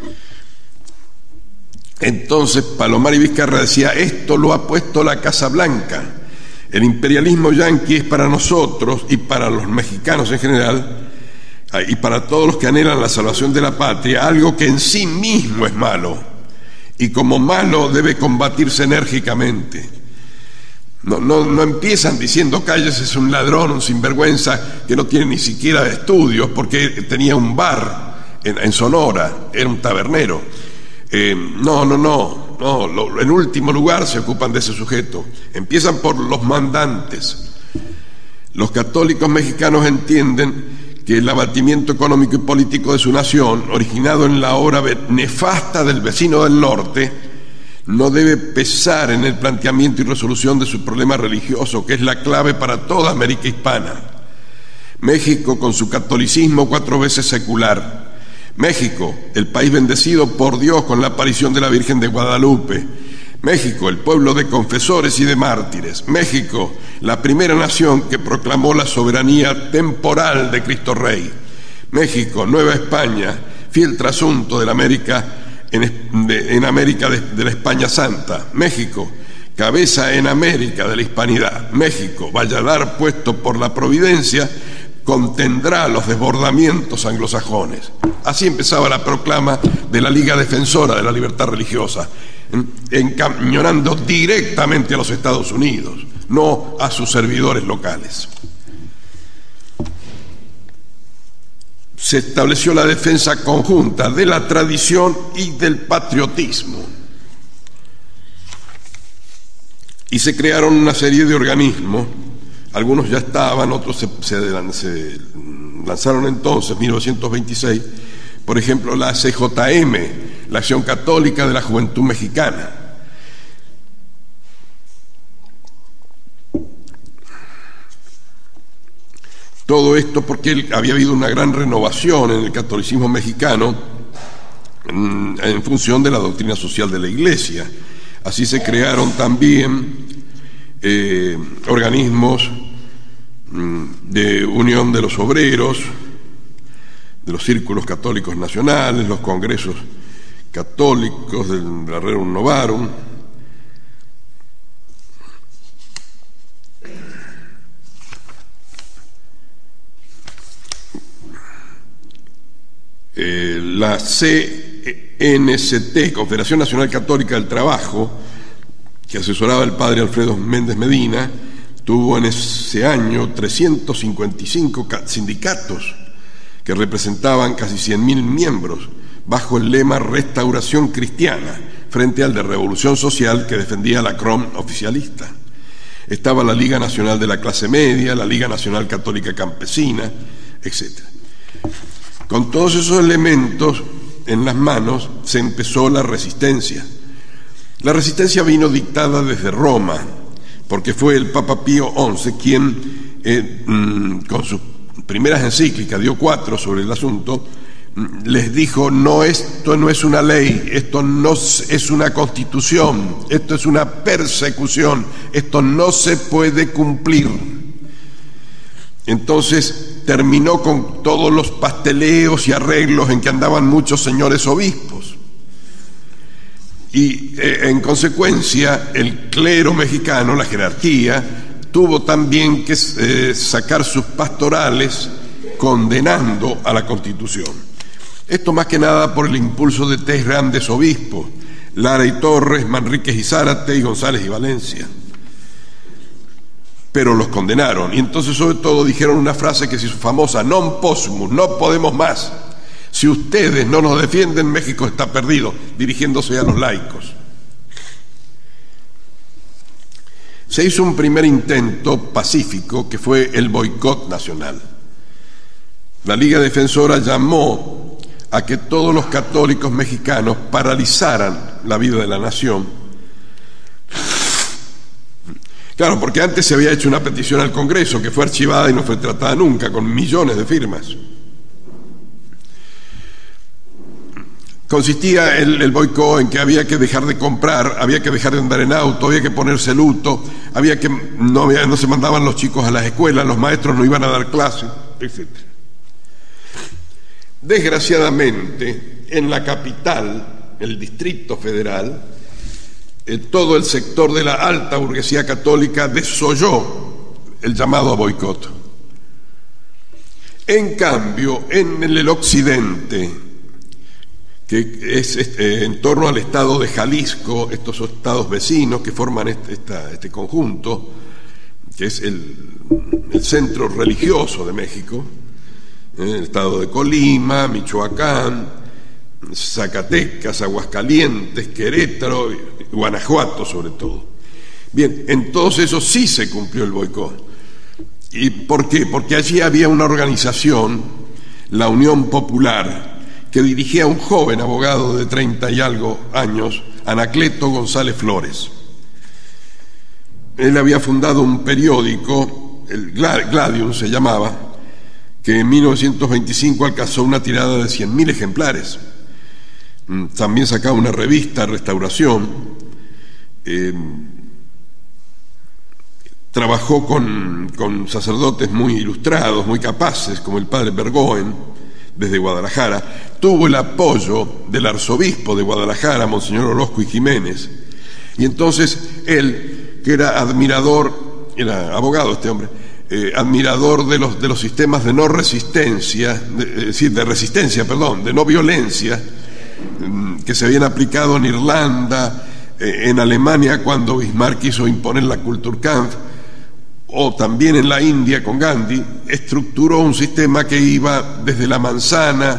Entonces Palomar y Vizcarra decía: esto lo ha puesto la Casa Blanca. El imperialismo yanqui es para nosotros y para los mexicanos en general y para todos los que anhelan la salvación de la patria, algo que en sí mismo es malo, y como malo debe combatirse enérgicamente. No, no, no empiezan diciendo Calles es un ladrón, un sinvergüenza que no tiene ni siquiera estudios porque tenía un bar en, en Sonora, era un tabernero. Eh, no, no, no, no lo, en último lugar se ocupan de ese sujeto. Empiezan por los mandantes. Los católicos mexicanos entienden que el abatimiento económico y político de su nación, originado en la obra nefasta del vecino del norte, no debe pesar en el planteamiento y resolución de su problema religioso, que es la clave para toda América hispana. México, con su catolicismo cuatro veces secular. México, el país bendecido por Dios con la aparición de la Virgen de Guadalupe. México, el pueblo de confesores y de mártires. México, la primera nación que proclamó la soberanía temporal de Cristo Rey. México, Nueva España, fiel trasunto de la América en, de, en América de, de la España Santa. México, cabeza en América de la hispanidad. México, valladar puesto por la providencia, contendrá los desbordamientos anglosajones. Así empezaba la proclama de la Liga Defensora de la Libertad Religiosa, encañonando directamente a los Estados Unidos, no a sus servidores locales. Se estableció la defensa conjunta de la tradición y del patriotismo. Y se crearon una serie de organismos, algunos ya estaban, otros se, se, se lanzaron entonces, en mil novecientos veintiséis, por ejemplo la C J M, la Acción Católica de la Juventud Mexicana. Todo esto porque había habido una gran renovación en el catolicismo mexicano en, en función de la doctrina social de la Iglesia. Así se crearon también eh, organismos mm, de unión de los obreros, de los círculos católicos nacionales, los congresos católicos del Rerum Novarum. Eh, la C N C T, Confederación Nacional Católica del Trabajo, que asesoraba el padre Alfredo Méndez Medina, tuvo en ese año trescientos cincuenta y cinco sindicatos que representaban casi cien mil miembros, bajo el lema Restauración Cristiana, frente al de Revolución Social que defendía la C R O M oficialista. Estaba la Liga Nacional de la Clase Media, la Liga Nacional Católica Campesina, etcétera. Con todos esos elementos en las manos se empezó la resistencia. La resistencia vino dictada desde Roma, porque fue el Papa Pío once quien, eh, con sus primeras encíclicas, dio cuatro sobre el asunto, les dijo: no, esto no es una ley, esto no es una constitución, esto es una persecución, esto no se puede cumplir. Entonces terminó con todos los pasteleos y arreglos en que andaban muchos señores obispos. Y eh, en consecuencia el clero mexicano, la jerarquía, tuvo también que eh, sacar sus pastorales condenando a la Constitución. Esto más que nada por el impulso de tres grandes obispos, Lara y Torres, Manríquez y Zárate y González y Valencia. Pero los condenaron, y entonces sobre todo dijeron una frase que se hizo famosa: non possumus, no podemos más. Si ustedes no nos defienden, México está perdido, dirigiéndose a los laicos. Se hizo un primer intento pacífico que fue el boicot nacional. La Liga Defensora llamó a que todos los católicos mexicanos paralizaran la vida de la nación. Claro, porque antes se había hecho una petición al Congreso que fue archivada y no fue tratada nunca, con millones de firmas. Consistía el, el boicot en que había que dejar de comprar, había que dejar de andar en auto, había que ponerse luto, había que no, había, no se mandaban los chicos a las escuelas, los maestros no iban a dar clases, etcétera. Desgraciadamente, en la capital, el Distrito Federal, Eh, todo el sector de la alta burguesía católica desoyó el llamado a boicot. En cambio, en el occidente, que es este, en torno al estado de Jalisco, estos estados vecinos que forman este, esta, este conjunto, que es el, el centro religioso de México, eh, el estado de Colima, Michoacán, Zacatecas, Aguascalientes, Querétaro, y Guanajuato sobre todo. Bien, en todos esos sí se cumplió el boicot. ¿Y por qué? Porque allí había una organización, la Unión Popular, que dirigía a un joven abogado de treinta y algo años, Anacleto González Flores. Él había fundado un periódico, el Gladium se llamaba, que en mil novecientos veinticinco alcanzó una tirada de cien mil ejemplares. También sacaba una revista, Restauración. Eh, trabajó con, con sacerdotes muy ilustrados, muy capaces, como el padre Bergoen, desde Guadalajara. Tuvo el apoyo del arzobispo de Guadalajara, Monseñor Orozco y Jiménez, y entonces él, que era admirador, era abogado este hombre, eh, admirador de los, de los sistemas de no resistencia, de, es decir, de resistencia, perdón, de no violencia, que se habían aplicado en Irlanda, eh, en Alemania cuando Bismarck quiso imponer la Kulturkampf, o también en la India con Gandhi, estructuró un sistema que iba desde la manzana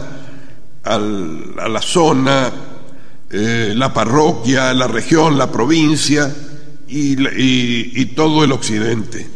al, a la zona, eh, la parroquia, la región, la provincia y, y, y todo el occidente.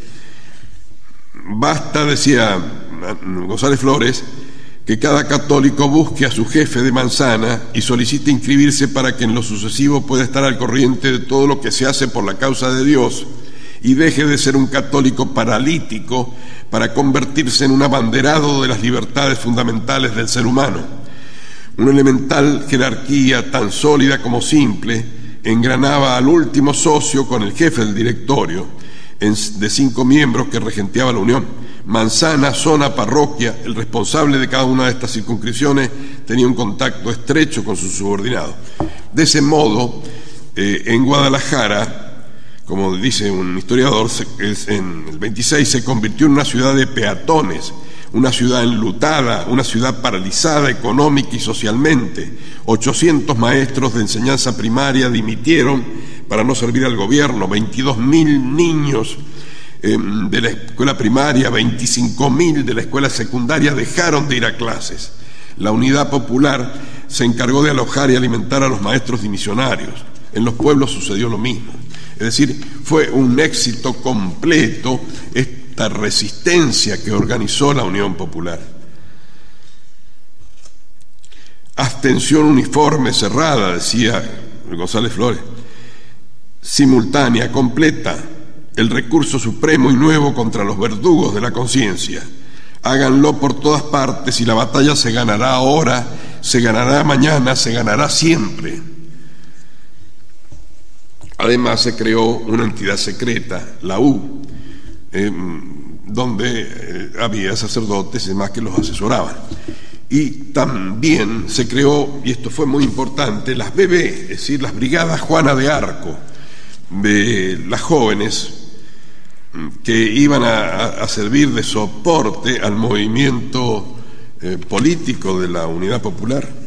Basta, decía González Flores, que cada católico busque a su jefe de manzana y solicite inscribirse para que en lo sucesivo pueda estar al corriente de todo lo que se hace por la causa de Dios y deje de ser un católico paralítico para convertirse en un abanderado de las libertades fundamentales del ser humano. Una elemental jerarquía tan sólida como simple engranaba al último socio con el jefe del directorio de cinco miembros que regenteaba la Unión. Manzana, zona, parroquia, el responsable de cada una de estas circunscripciones tenía un contacto estrecho con sus subordinados. De ese modo, eh, en Guadalajara, como dice un historiador, en el veintiséis se convirtió en una ciudad de peatones, una ciudad enlutada, una ciudad paralizada económica y socialmente. ochocientos maestros de enseñanza primaria dimitieron para no servir al gobierno, veintidós mil niños eh, de la escuela primaria, veinticinco mil de la escuela secundaria dejaron de ir a clases. La Unidad Popular se encargó de alojar y alimentar a los maestros dimisionarios. En los pueblos sucedió lo mismo. Es decir, fue un éxito completo esta resistencia que organizó la Unión Popular. Abstención uniforme, cerrada, decía González Flores, simultánea, completa, el recurso supremo y nuevo contra los verdugos de la conciencia. Háganlo por todas partes y la batalla se ganará ahora, se ganará mañana, se ganará siempre. Además se creó una entidad secreta, la U, eh, donde eh, había sacerdotes y demás que los asesoraban. Y también se creó, y esto fue muy importante, las B B, es decir, las Brigadas Juana de Arco, de las jóvenes que iban a, a servir de soporte al movimiento eh, político de la Unidad Popular.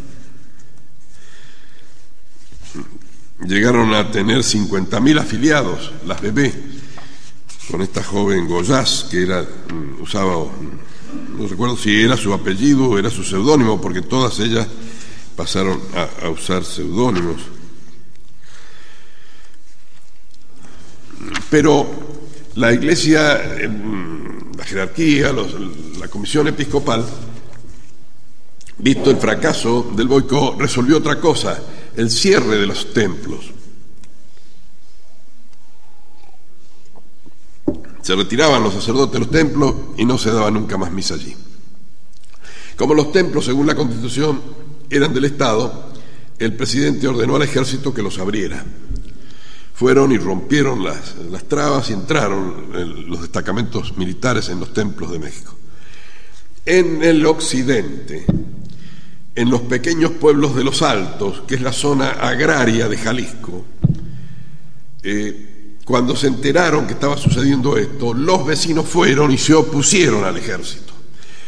Llegaron a tener cincuenta mil afiliados, las B B, con esta joven Goyás, que era, usaba, no recuerdo si era su apellido o era su seudónimo, porque todas ellas pasaron a, a usar seudónimos. Pero la Iglesia, la jerarquía, los, la Comisión Episcopal, visto el fracaso del boicot, resolvió otra cosa: el cierre de los templos. Se retiraban los sacerdotes de los templos y no se daba nunca más misa allí. Como los templos, según la Constitución, eran del Estado, el presidente ordenó al ejército que los abriera. Fueron y rompieron las, las trabas y entraron el, los destacamentos militares en los templos de México. En el occidente, en los pequeños pueblos de los Altos, que es la zona agraria de Jalisco, eh, cuando se enteraron que estaba sucediendo esto, los vecinos fueron y se opusieron al ejército.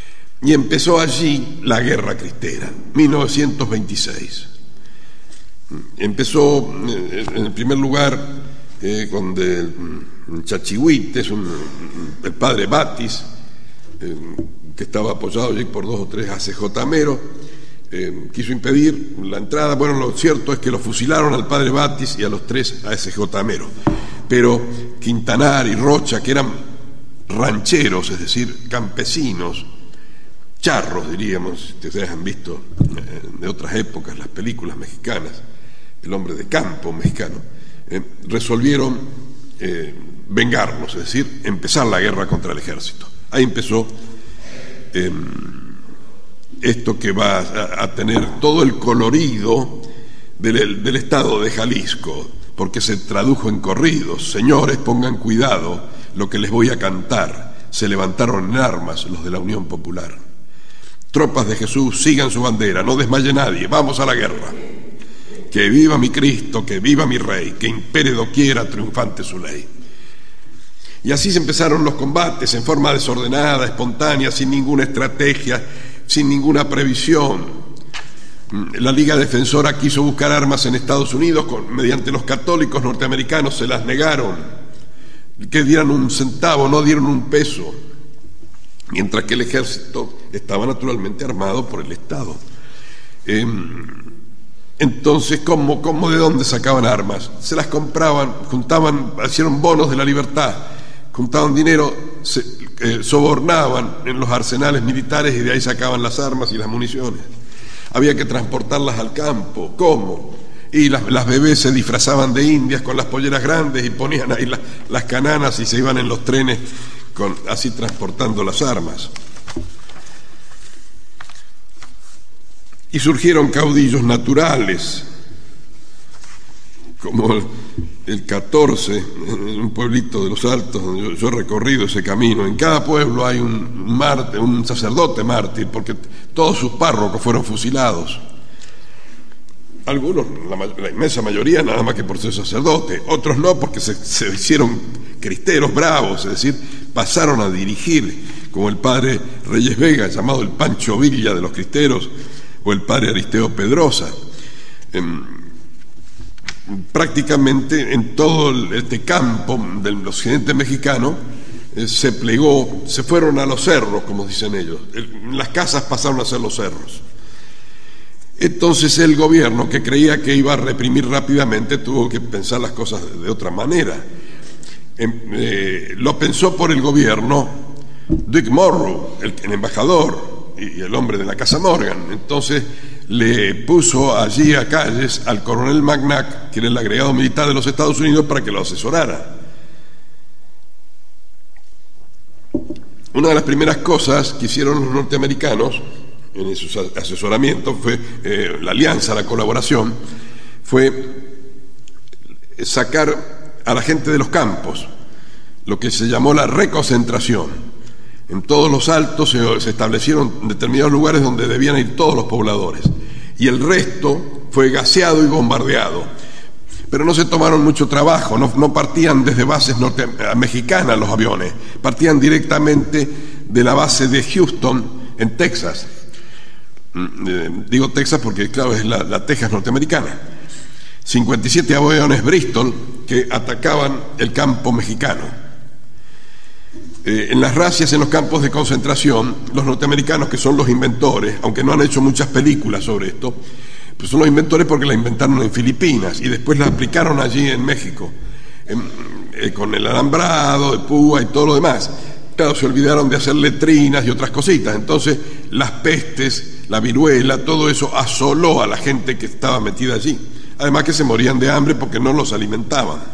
Y empezó allí la Guerra Cristera, mil novecientos veintiséis. Empezó, en el primer lugar, eh, con el Chachihuites, un, el padre Batis, eh, que estaba apoyado allí por dos o tres A C J meros, eh, quiso impedir la entrada. Bueno, lo cierto es que lo fusilaron al padre Batis y a los tres A C J meros. Pero Quintanar y Rocha, que eran rancheros, es decir, campesinos, charros, diríamos, si ustedes han visto eh, de otras épocas las películas mexicanas, el hombre de campo mexicano, eh, resolvieron eh, vengarlos, es decir, empezar la guerra contra el ejército. Ahí empezó eh, esto que va a, a tener todo el colorido del, del estado de Jalisco, porque se tradujo en corridos. Señores, pongan cuidado lo que les voy a cantar. Se levantaron en armas los de la Unión Popular. Tropas de Jesús, sigan su bandera, no desmaye nadie, vamos a la guerra. Que viva mi Cristo, que viva mi Rey, que impere doquiera triunfante su ley. Y así se empezaron los combates en forma desordenada, espontánea, sin ninguna estrategia, sin ninguna previsión. La Liga Defensora quiso buscar armas en Estados Unidos, con, mediante los católicos norteamericanos se las negaron, que dieran un centavo, no dieron un peso, mientras que el ejército estaba naturalmente armado por el Estado. Eh, entonces, ¿cómo, cómo, de dónde sacaban armas? Se las compraban, juntaban, hicieron bonos de la libertad, juntaban dinero, se, eh, sobornaban en los arsenales militares y de ahí sacaban las armas y las municiones. Había que transportarlas al campo. ¿Cómo? Y las, las bebés se disfrazaban de indias con las polleras grandes y ponían ahí las, las cananas y se iban en los trenes con, así transportando las armas. Y surgieron caudillos naturales, como el, el catorce, en un pueblito de los Altos, donde yo, yo he recorrido ese camino. En cada pueblo hay un, mártir, un sacerdote mártir, porque todos sus párrocos fueron fusilados. Algunos, la, la inmensa mayoría, nada más que por ser sacerdote. Otros no, porque se, se hicieron cristeros bravos, es decir, pasaron a dirigir, como el padre Reyes Vega, llamado el Pancho Villa de los cristeros, o el padre Aristeo Pedrosa. Eh, prácticamente en todo este campo del occidente mexicano eh, se plegó, se fueron a los cerros, como dicen ellos. El, las casas pasaron a ser los cerros. Entonces el gobierno, que creía que iba a reprimir rápidamente, tuvo que pensar las cosas de, de otra manera. Eh, eh, lo pensó por el gobierno Dick Morrow, el, el embajador y el hombre de la Casa Morgan. Entonces le puso allí a Calles al coronel McNack, que era el agregado militar de los Estados Unidos, para que lo asesorara. Una de las primeras cosas que hicieron los norteamericanos en sus asesoramientos fue eh, la alianza, la colaboración, fue sacar a la gente de los campos, lo que se llamó la reconcentración. En todos los altos se, se establecieron determinados lugares donde debían ir todos los pobladores, y el resto fue gaseado y bombardeado. Pero no se tomaron mucho trabajo, no, no partían desde bases norte, mexicanas los aviones, partían directamente de la base de Houston, en Texas. Eh, digo Texas porque, claro, es la, la Texas norteamericana. cincuenta y siete aviones Bristol que atacaban el campo mexicano. Eh, en las razias en los campos de concentración, los norteamericanos, que son los inventores, aunque no han hecho muchas películas sobre esto, pues son los inventores porque la inventaron en Filipinas y después la aplicaron allí en México, en, eh, con el alambrado de púa y todo lo demás. Claro, se olvidaron de hacer letrinas y otras cositas. Entonces las pestes, la viruela, todo eso asoló a la gente que estaba metida allí. Además que se morían de hambre porque no los alimentaban.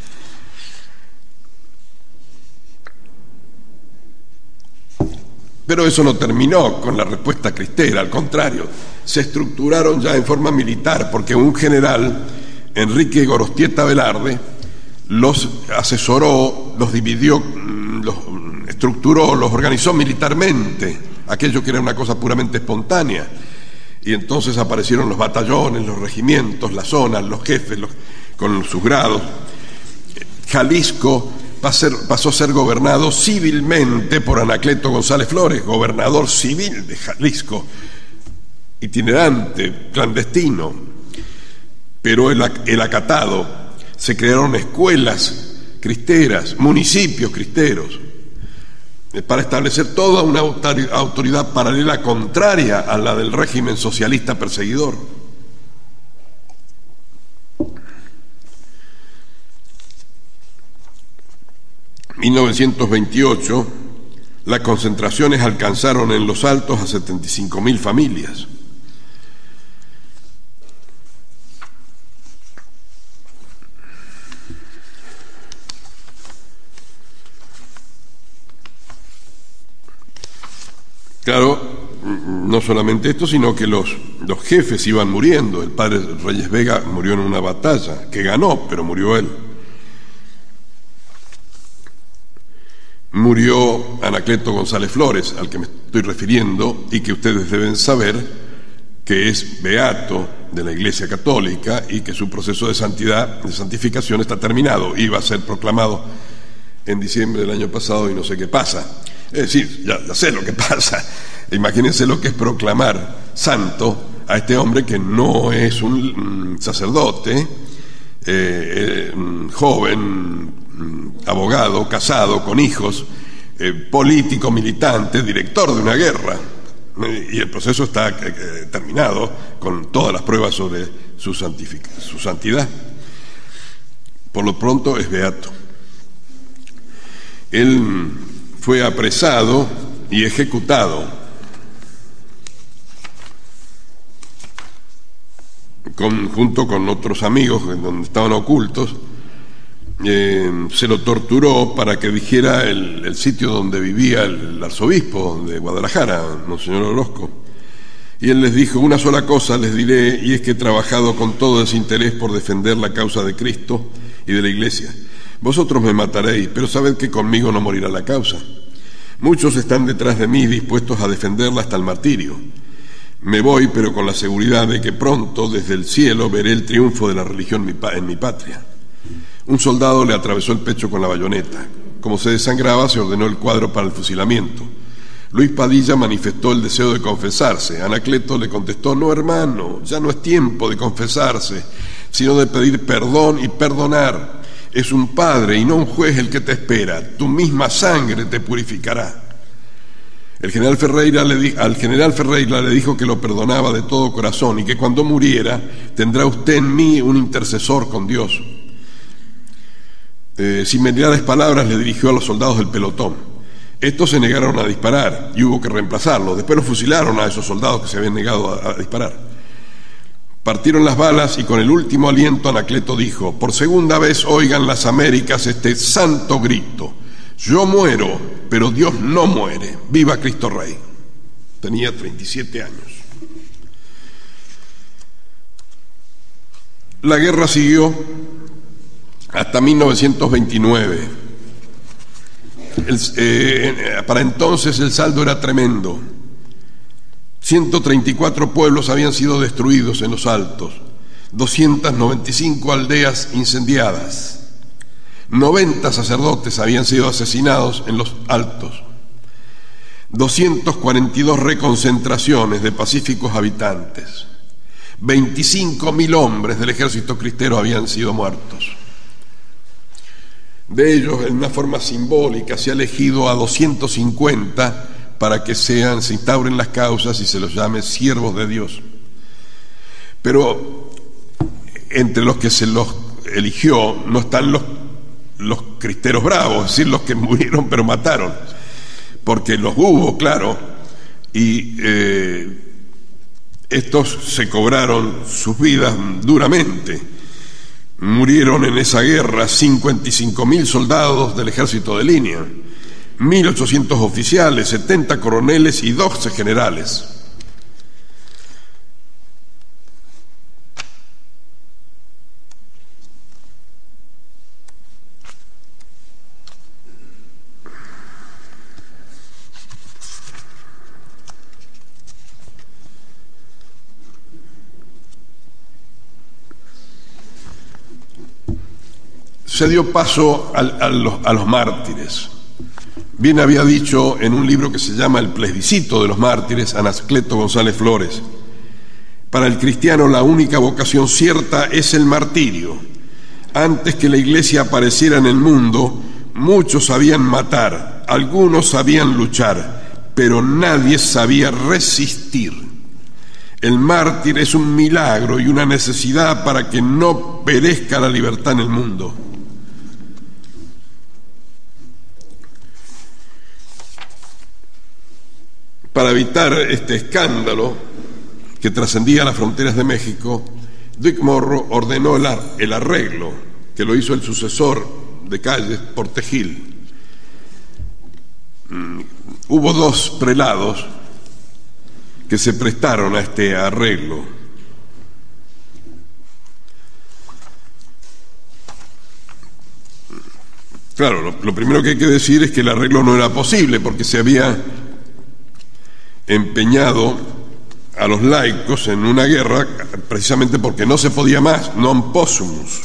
Pero eso no terminó con la respuesta cristera, al contrario, se estructuraron ya en forma militar, porque un general, Enrique Gorostieta Velarde, los asesoró, los dividió, los estructuró, los organizó militarmente, aquello que era una cosa puramente espontánea. Y entonces aparecieron los batallones, los regimientos, las zonas, los jefes, los, con sus grados. Jalisco pasó a ser gobernado civilmente por Anacleto González Flores, gobernador civil de Jalisco, itinerante, clandestino, pero el, el acatado. Se crearon escuelas cristeras, municipios cristeros, para establecer toda una autoridad paralela contraria a la del régimen socialista perseguidor. En mil novecientos veintiocho, las concentraciones alcanzaron en Los Altos a setenta y cinco mil familias. Claro, no solamente esto, sino que los, los jefes iban muriendo. El padre Reyes Vega murió en una batalla, que ganó, pero murió él. Murió Anacleto González Flores, al que me estoy refiriendo, y que ustedes deben saber que es beato de la Iglesia Católica y que su proceso de santidad, de santificación está terminado. Iba a ser proclamado en diciembre del año pasado y no sé qué pasa. Es decir, ya, ya sé lo que pasa. Imagínense lo que es proclamar santo a este hombre que no es un sacerdote, eh, eh, joven, abogado, casado, con hijos, eh, político, militante, director de una guerra. Y el proceso está eh, terminado con todas las pruebas sobre su, su santidad. Por lo pronto es beato. Él fue apresado y ejecutado con, junto con otros amigos donde estaban ocultos. Eh, se lo torturó para que dijera el, el sitio donde vivía el arzobispo de Guadalajara, Monseñor Orozco, y él les dijo: una sola cosa les diré, y es que he trabajado con todo ese interés por defender la causa de Cristo y de la Iglesia. Vosotros me mataréis, pero sabed que conmigo no morirá la causa. Muchos están detrás de mí dispuestos a defenderla hasta el martirio. Me voy, pero con la seguridad de que pronto desde el cielo veré el triunfo de la religión en mi patria. Un soldado le atravesó el pecho con la bayoneta. Como se desangraba, se ordenó el cuadro para el fusilamiento. Luis Padilla manifestó el deseo de confesarse. Anacleto le contestó: no, hermano, ya no es tiempo de confesarse, sino de pedir perdón y perdonar. Es un padre y no un juez el que te espera. Tu misma sangre te purificará. El general Ferreira le di- al general Ferreira le dijo que lo perdonaba de todo corazón y que cuando muriera tendrá usted en mí un intercesor con Dios. Eh, sin mediadas palabras le dirigió a los soldados del pelotón. Estos se negaron a disparar y hubo que reemplazarlos. Después los fusilaron a esos soldados que se habían negado a, a disparar. Partieron las balas y con el último aliento Anacleto dijo: por segunda vez oigan las Américas este santo grito: yo muero, pero Dios no muere. ¡Viva Cristo Rey! Tenía treinta y siete años. La guerra siguió hasta mil novecientos veintinueve. El, eh, para entonces el saldo era tremendo. ciento treinta y cuatro pueblos habían sido destruidos en los Altos, doscientas noventa y cinco aldeas incendiadas, noventa sacerdotes habían sido asesinados en los Altos, doscientas cuarenta y dos reconcentraciones de pacíficos habitantes, veinticinco mil hombres del ejército cristero habían sido muertos. De ellos, en una forma simbólica, se ha elegido a doscientos cincuenta para que sean, se instauren las causas y se los llame siervos de Dios. Pero entre los que se los eligió no están los, los cristeros bravos, es decir, los que murieron pero mataron, porque los hubo, claro, y eh, estos se cobraron sus vidas duramente. Murieron en esa guerra cincuenta y cinco mil soldados del ejército de línea, mil ochocientos oficiales, setenta coroneles y doce generales. se dio paso a, a, los, a los mártires. Bien había dicho en un libro que se llama El plebiscito de los mártires, Anacleto González Flores: para el cristiano la única vocación cierta es el martirio. Antes que la Iglesia apareciera en el mundo, muchos sabían matar, algunos sabían luchar, pero nadie sabía resistir. El mártir es un milagro y una necesidad para que no perezca la libertad en el mundo. Para evitar este escándalo que trascendía las fronteras de México, Duke Morro ordenó el arreglo, que lo hizo el sucesor de Calles, Portegil. Mm, hubo dos prelados que se prestaron a este arreglo. Claro, lo, lo primero que hay que decir es que el arreglo no era posible, porque se había empeñado a los laicos en una guerra precisamente porque no se podía más, non possumus.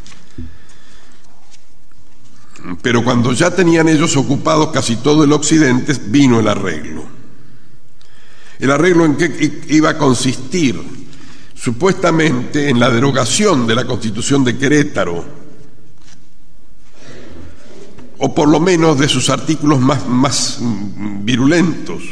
Pero cuando ya tenían ellos ocupados casi todo el occidente, vino el arreglo. ¿El arreglo en qué iba a consistir? Supuestamente en la derogación de la Constitución de Querétaro, o por lo menos de sus artículos más, más virulentos,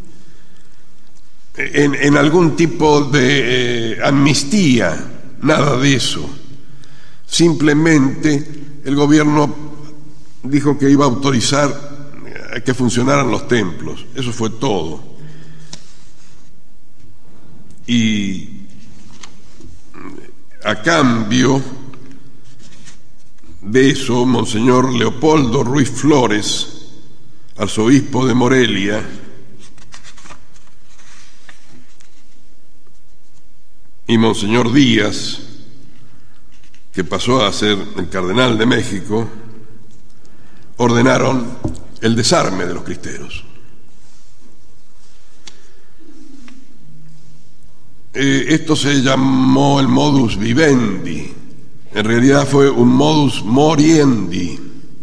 en, en algún tipo de eh, amnistía. Nada de eso. Simplemente el gobierno dijo que iba a autorizar que funcionaran los templos. Eso fue todo. Y a cambio de eso, Monseñor Leopoldo Ruiz Flores, arzobispo de Morelia, y Monseñor Díaz, que pasó a ser el cardenal de México, ordenaron el desarme de los cristeros. Eh, esto se llamó el modus vivendi. En realidad fue un modus moriendi.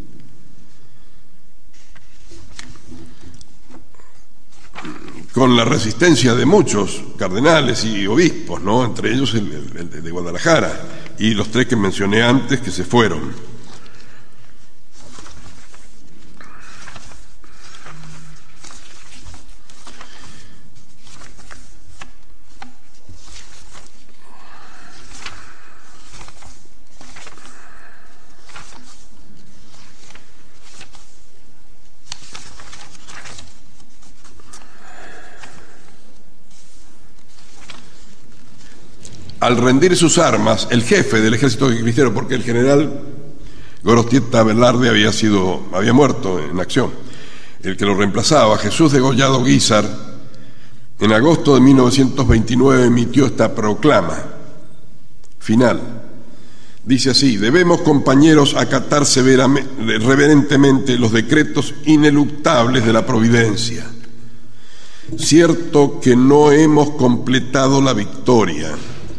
Con la resistencia de muchos cardenales y obispos, ¿no? Entre ellos el, el, el de Guadalajara y los tres que mencioné antes que se fueron. Al rendir sus armas, el jefe del ejército cristero, porque el general Gorostieta Velarde había sido, había muerto en acción, el que lo reemplazaba, Jesús Degollado Guízar, en agosto de mil novecientos veintinueve emitió esta proclama final. Dice así: debemos, compañeros, acatar severamente, reverentemente los decretos ineluctables de la providencia. Cierto que no hemos completado la victoria,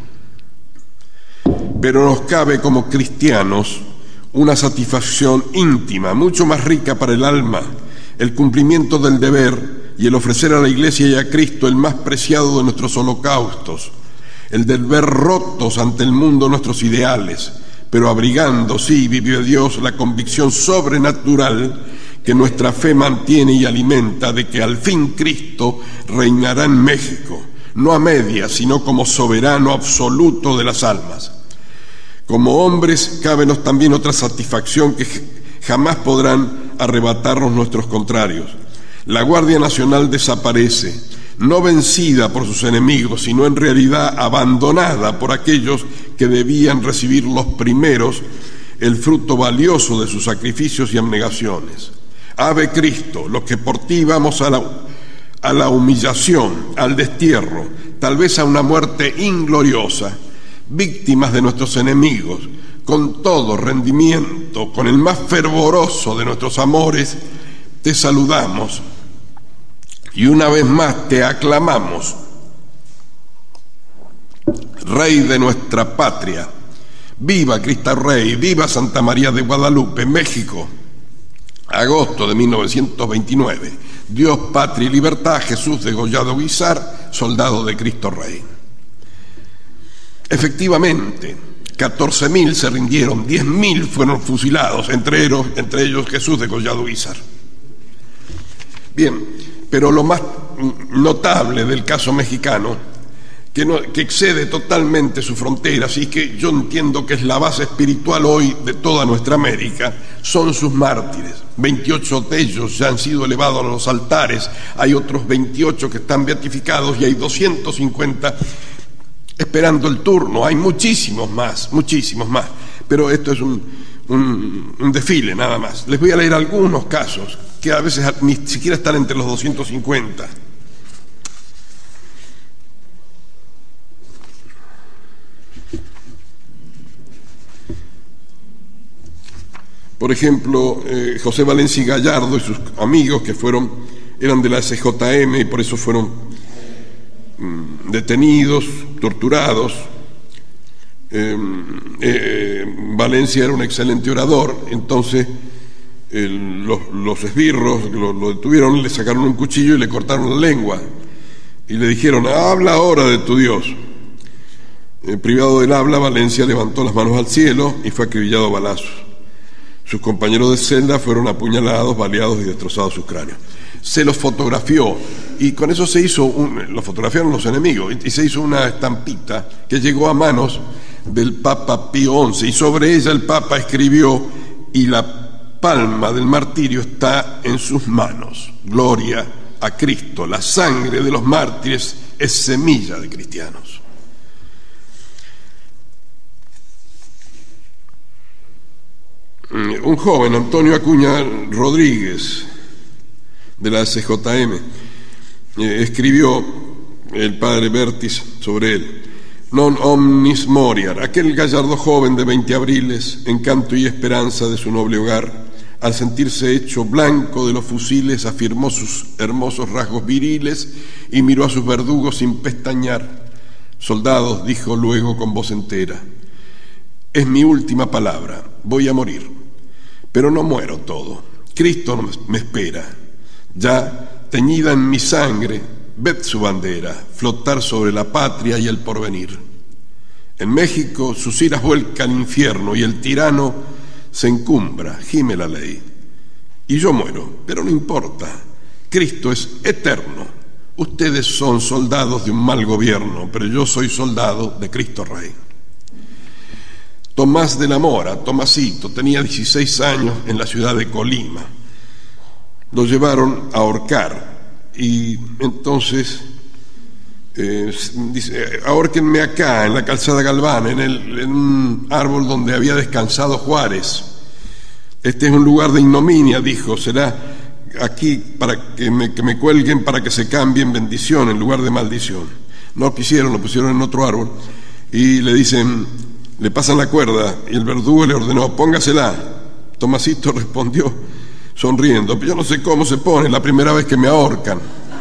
pero nos cabe como cristianos una satisfacción íntima, mucho más rica para el alma, el cumplimiento del deber y el ofrecer a la Iglesia y a Cristo el más preciado de nuestros holocaustos, el de ver rotos ante el mundo nuestros ideales, pero abrigando, sí, vive Dios, la convicción sobrenatural que nuestra fe mantiene y alimenta de que al fin Cristo reinará en México, no a medias, sino como soberano absoluto de las almas. Como hombres, cábenos también otra satisfacción que jamás podrán arrebatarnos nuestros contrarios. La Guardia Nacional desaparece, no vencida por sus enemigos, sino en realidad abandonada por aquellos que debían recibir los primeros el fruto valioso de sus sacrificios y abnegaciones. Ave Cristo, los que por ti vamos a la, a la humillación, al destierro, tal vez a una muerte ingloriosa, víctimas de nuestros enemigos, con todo rendimiento, con el más fervoroso de nuestros amores, te saludamos y una vez más te aclamamos, Rey de nuestra patria, Viva Cristo Rey, viva Santa María de Guadalupe, México, agosto de mil novecientos veintinueve. Dios, patria y libertad, Jesús degollado Guízar, soldado de Cristo Rey. Efectivamente, catorce mil se rindieron, diez mil fueron fusilados, entre ellos, entre ellos Jesús degollado Guízar. Bien, pero lo más notable del caso mexicano, que, no, que excede totalmente sus fronteras y que yo entiendo que es la base espiritual hoy de toda nuestra América, son sus mártires. veintiocho de ellos ya han sido elevados a los altares, hay otros veintiocho que están beatificados y hay doscientos cincuenta esperando el turno. Hay muchísimos más, muchísimos más, pero esto es un, un, un desfile nada más. Les voy a leer algunos casos que a veces ni siquiera están entre los doscientos cincuenta. Por ejemplo, eh, José Valencia y Gallardo y sus amigos, que fueron, eran de la S J M y por eso fueron mm, detenidos, torturados. Eh, eh, Valencia era un excelente orador, entonces eh, los, los esbirros lo, lo detuvieron, le sacaron un cuchillo y le cortaron la lengua y le dijeron: habla ahora de tu Dios. Eh, privado del habla, Valencia levantó las manos al cielo y fue acribillado a balazos. Sus compañeros de celda fueron apuñalados, baleados y destrozados sus cráneos. Se los fotografió y con eso se hizo, un, lo fotografiaron los enemigos y se hizo una estampita que llegó a manos del Papa Pío once y sobre ella el Papa escribió: y la palma del martirio está en sus manos. Gloria a Cristo. La sangre de los mártires es semilla de cristianos. Un joven, Antonio Acuña Rodríguez, de la S J M, eh, escribió el padre Bertis sobre él: non omnis moriar. Aquel gallardo joven de veinte abriles, encanto y esperanza de su noble hogar, al sentirse hecho blanco de los fusiles, afirmó sus hermosos rasgos viriles y miró a sus verdugos sin pestañear. Soldados, dijo luego con voz entera, es mi última palabra, voy a morir. Pero no muero todo, Cristo me espera. Ya teñida en mi sangre, ved su bandera flotar sobre la patria y el porvenir. En México sus iras vuelca al infierno y el tirano se encumbra, gime la ley. Y yo muero, pero no importa, Cristo es eterno. Ustedes son soldados de un mal gobierno, pero yo soy soldado de Cristo Rey. Tomás de la Mora, Tomasito, tenía dieciséis años en la ciudad de Colima. Lo llevaron a ahorcar y entonces eh, dice: ahórquenme acá, en la calzada Galván, en, el, en un árbol donde había descansado Juárez. Este es un lugar de ignominia, dijo, será aquí para que me, que me cuelguen para que se cambie en bendición en lugar de maldición. No quisieron, lo pusieron en otro árbol y le dicen... Le pasan la cuerda y el verdugo le ordenó: póngasela. Tomasito respondió sonriendo: yo no sé cómo se pone, la primera vez que me ahorcan.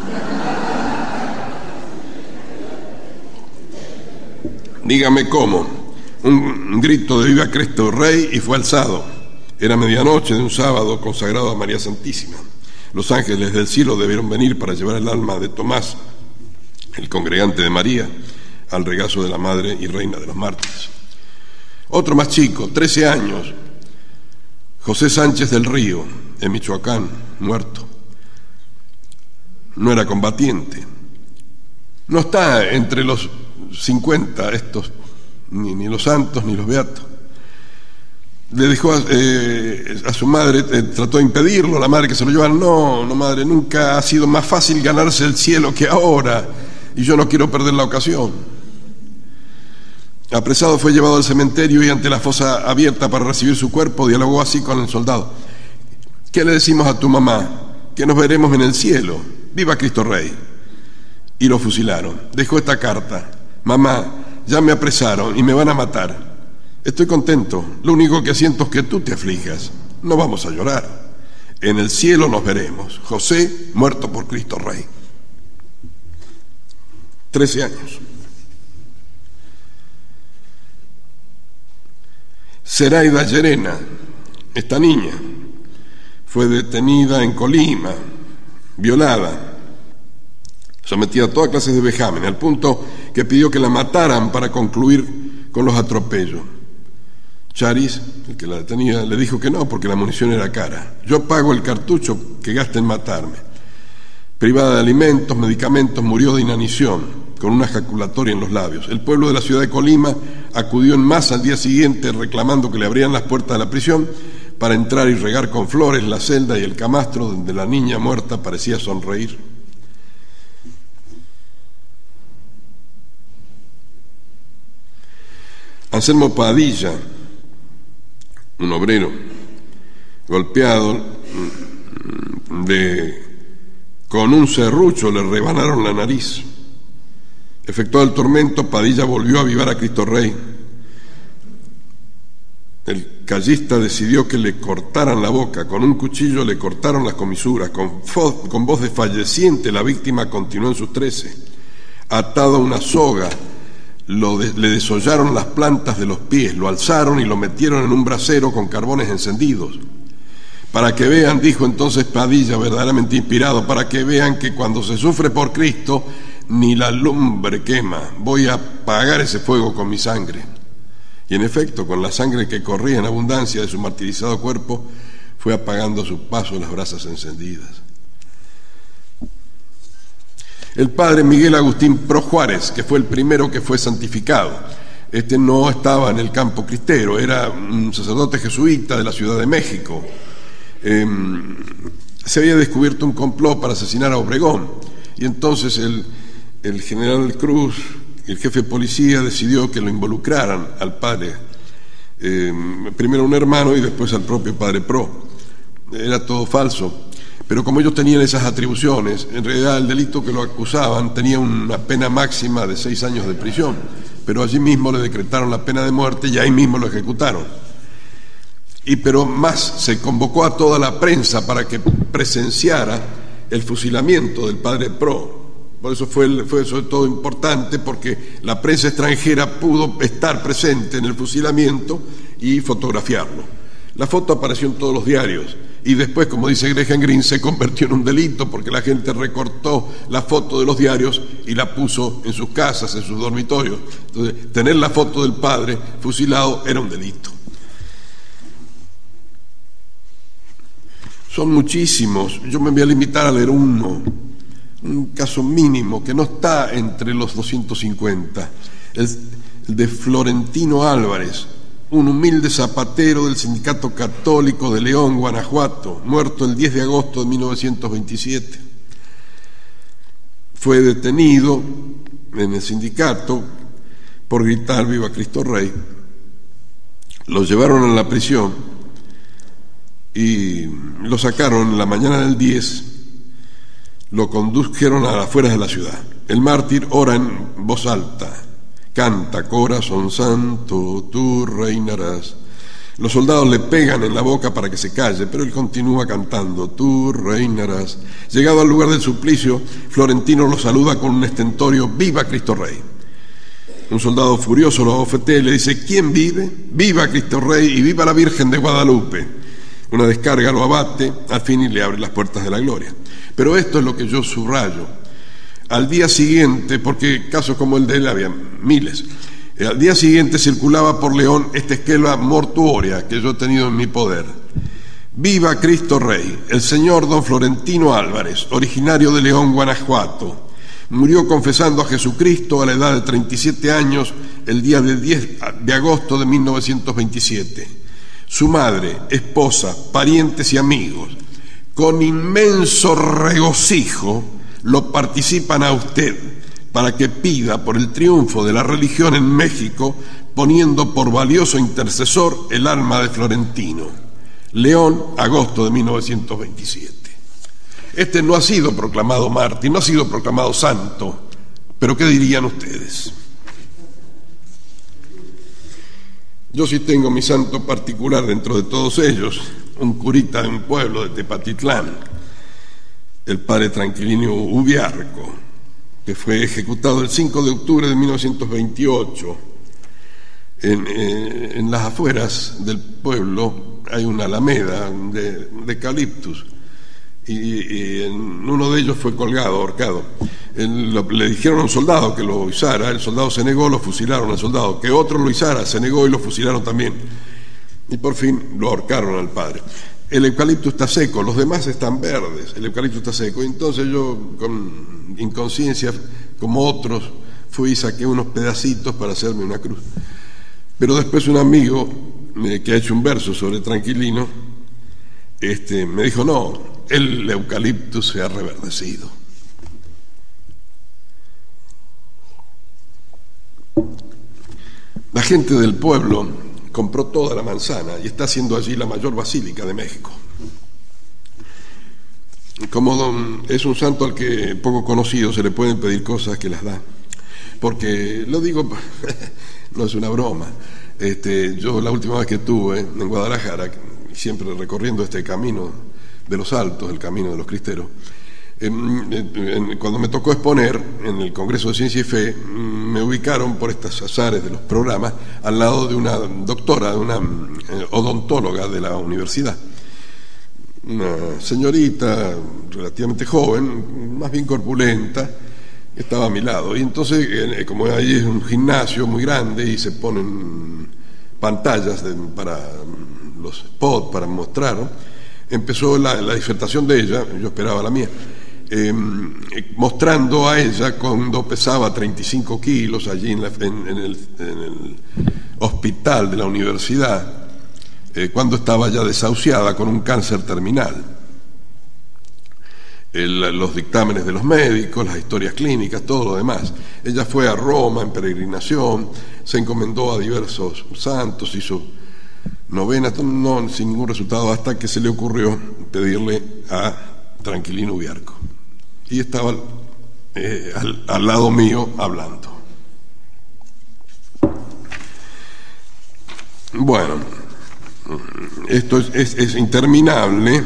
Dígame cómo. Un grito de viva Cristo Rey y fue alzado. Era medianoche de un sábado consagrado a María Santísima. Los ángeles del cielo debieron venir para llevar el alma de Tomás, el congregante de María, al regazo de la Madre y Reina de los Mártires. Otro más chico, trece años, José Sánchez del Río, en Michoacán, muerto. No era combatiente. No está entre los cincuenta estos, ni, ni los santos ni los beatos. Le dejó a, eh, a su madre, eh, trató de impedirlo, la madre que se lo llevara. No, no madre, nunca ha sido más fácil ganarse el cielo que ahora, y yo no quiero perder la ocasión. Apresado, fue llevado al cementerio y ante la fosa abierta para recibir su cuerpo dialogó así con el soldado: ¿qué le decimos a tu mamá? Que nos veremos en el cielo. ¡Viva Cristo Rey! Y lo fusilaron. Dejó esta carta: mamá, ya me apresaron y me van a matar. Estoy contento, lo único que siento es que tú te aflijas. No vamos a llorar. En el cielo nos veremos. José, muerto por Cristo Rey. Trece años. Zeraida Llerena, esta niña, fue detenida en Colima, violada, sometida a toda clase de vejamen, al punto que pidió que la mataran para concluir con los atropellos. Charis, el que la detenía, le dijo que no, porque la munición era cara. Yo pago el cartucho que gasta en matarme. Privada de alimentos, medicamentos, murió de inanición, con una ejaculatoria en los labios. El pueblo de la ciudad de Colima acudió en masa al día siguiente reclamando que le abrieran las puertas de la prisión para entrar y regar con flores la celda y el camastro donde la niña muerta parecía sonreír. Anselmo Padilla, un obrero golpeado, de, con un serrucho le rebanaron la nariz. Efectuado el tormento, Padilla volvió a avivar a Cristo Rey. El callista decidió que le cortaran la boca, con un cuchillo le cortaron las comisuras, con, con voz desfalleciente la víctima continuó en sus trece. Atado a una soga, Lo de, le desollaron las plantas de los pies, lo alzaron y lo metieron en un brasero con carbones encendidos. Para que vean, dijo entonces Padilla, verdaderamente inspirado, para que vean que cuando se sufre por Cristo, ni la lumbre quema, voy a apagar ese fuego con mi sangre. Y en efecto, con la sangre que corría en abundancia de su martirizado cuerpo, fue apagando a su paso las brasas encendidas. El padre Miguel Agustín Pro Juárez, que fue el primero que fue santificado, este no estaba en el campo cristero, era un sacerdote jesuita de la Ciudad de México. Eh, se había descubierto un complot para asesinar a Obregón, y entonces el, el general Cruz, el jefe de policía, decidió que lo involucraran al padre, eh, primero a un hermano y después al propio padre Pro. Era todo falso. Pero como ellos tenían esas atribuciones, en realidad el delito que lo acusaban tenía una pena máxima de seis años de prisión, pero allí mismo le decretaron la pena de muerte y ahí mismo lo ejecutaron. Y pero más, se convocó a toda la prensa para que presenciara el fusilamiento del padre Pro. Por eso fue, fue sobre todo importante, porque la prensa extranjera pudo estar presente en el fusilamiento y fotografiarlo. La foto apareció en todos los diarios. Y después, como dice Graham Greene, se convirtió en un delito porque la gente recortó la foto de los diarios y la puso en sus casas, en sus dormitorios. Entonces, tener la foto del padre fusilado era un delito. Son muchísimos, yo me voy a limitar a leer uno, un caso mínimo que no está entre los doscientos cincuenta, el, el de Florentino Álvarez, un humilde zapatero del Sindicato Católico de León, Guanajuato, muerto el diez de agosto de mil novecientos veintisiete. Fue detenido en el sindicato por gritar "Viva Cristo Rey". Lo llevaron a la prisión y lo sacaron en la mañana del diez, lo condujeron a las afueras de la ciudad. El mártir ora en voz alta, canta "Corazón santo, tú reinarás". Los soldados le pegan en la boca para que se calle, pero él continúa cantando "Tú reinarás". Llegado al lugar del suplicio, Florentino lo saluda con un estentorio "Viva Cristo Rey". Un soldado furioso lo abofetea y le dice: ¿quién vive? Viva Cristo Rey y viva la Virgen de Guadalupe. Una descarga lo abate, al fin, y le abre las puertas de la gloria. Pero esto es lo que yo subrayo. Al día siguiente, porque casos como el de él había miles, al día siguiente circulaba por León esta esquela mortuoria que yo he tenido en mi poder: "Viva Cristo Rey, el señor don Florentino Álvarez, originario de León, Guanajuato, murió confesando a Jesucristo a la edad de treinta y siete años el día de diez de agosto de mil novecientos veintisiete. Su madre, esposa, parientes y amigos, con inmenso regocijo, lo participan a usted para que pida por el triunfo de la religión en México, poniendo por valioso intercesor el alma de Florentino. León, agosto de mil novecientos veintisiete. Este no ha sido proclamado mártir, no ha sido proclamado santo, pero ¿qué dirían ustedes? Yo sí tengo mi santo particular dentro de todos ellos, un curita de un pueblo de Tepatitlán, el padre Tranquilino Ubiarco, que fue ejecutado el cinco de octubre de mil novecientos veintiocho En, eh, en las afueras del pueblo hay una alameda de, de eucaliptus, y, y en uno de ellos fue colgado, ahorcado. El, lo, le dijeron a un soldado que lo izara, el soldado se negó, lo fusilaron al soldado, que otro lo izara, se negó y lo fusilaron también. Y por fin lo ahorcaron al padre. El eucalipto está seco, los demás están verdes, el eucalipto está seco. Y entonces yo, con inconsciencia, como otros, fui y saqué unos pedacitos para hacerme una cruz. Pero después un amigo eh, que ha hecho un verso sobre Tranquilino, este, me dijo, no, el eucalipto se ha reverdecido. La gente del pueblo compró toda la manzana y está haciendo allí la mayor basílica de México. Como don, es un santo al que poco conocido se le pueden pedir cosas que las da, porque lo digo, no es una broma. Este, yo la última vez que estuve en Guadalajara, siempre recorriendo este camino de los Altos, el camino de los Cristeros, en, en, cuando me tocó exponer en el Congreso de Ciencia y Fe, me ubicaron por estos azares de los programas al lado de una doctora, de una eh, odontóloga de la universidad, una señorita relativamente joven, más bien corpulenta, estaba a mi lado. Y entonces, eh, como ahí es un gimnasio muy grande y se ponen pantallas de, para los spots, para mostrar, ¿no? Empezó la, la disertación de ella, yo esperaba la mía, eh, mostrando a ella cuando pesaba treinta y cinco kilos allí en, la, en, en, el, en el hospital de la universidad, eh, cuando estaba ya desahuciada con un cáncer terminal. El, los dictámenes de los médicos, las historias clínicas, todo lo demás. Ella fue a Roma en peregrinación, se encomendó a diversos santos, hizo novenas, no, sin ningún resultado, hasta que se le ocurrió pedirle a Tranquilino Ubiarco. Y estaba eh, al, al lado mío hablando. Bueno, esto es, es, es interminable,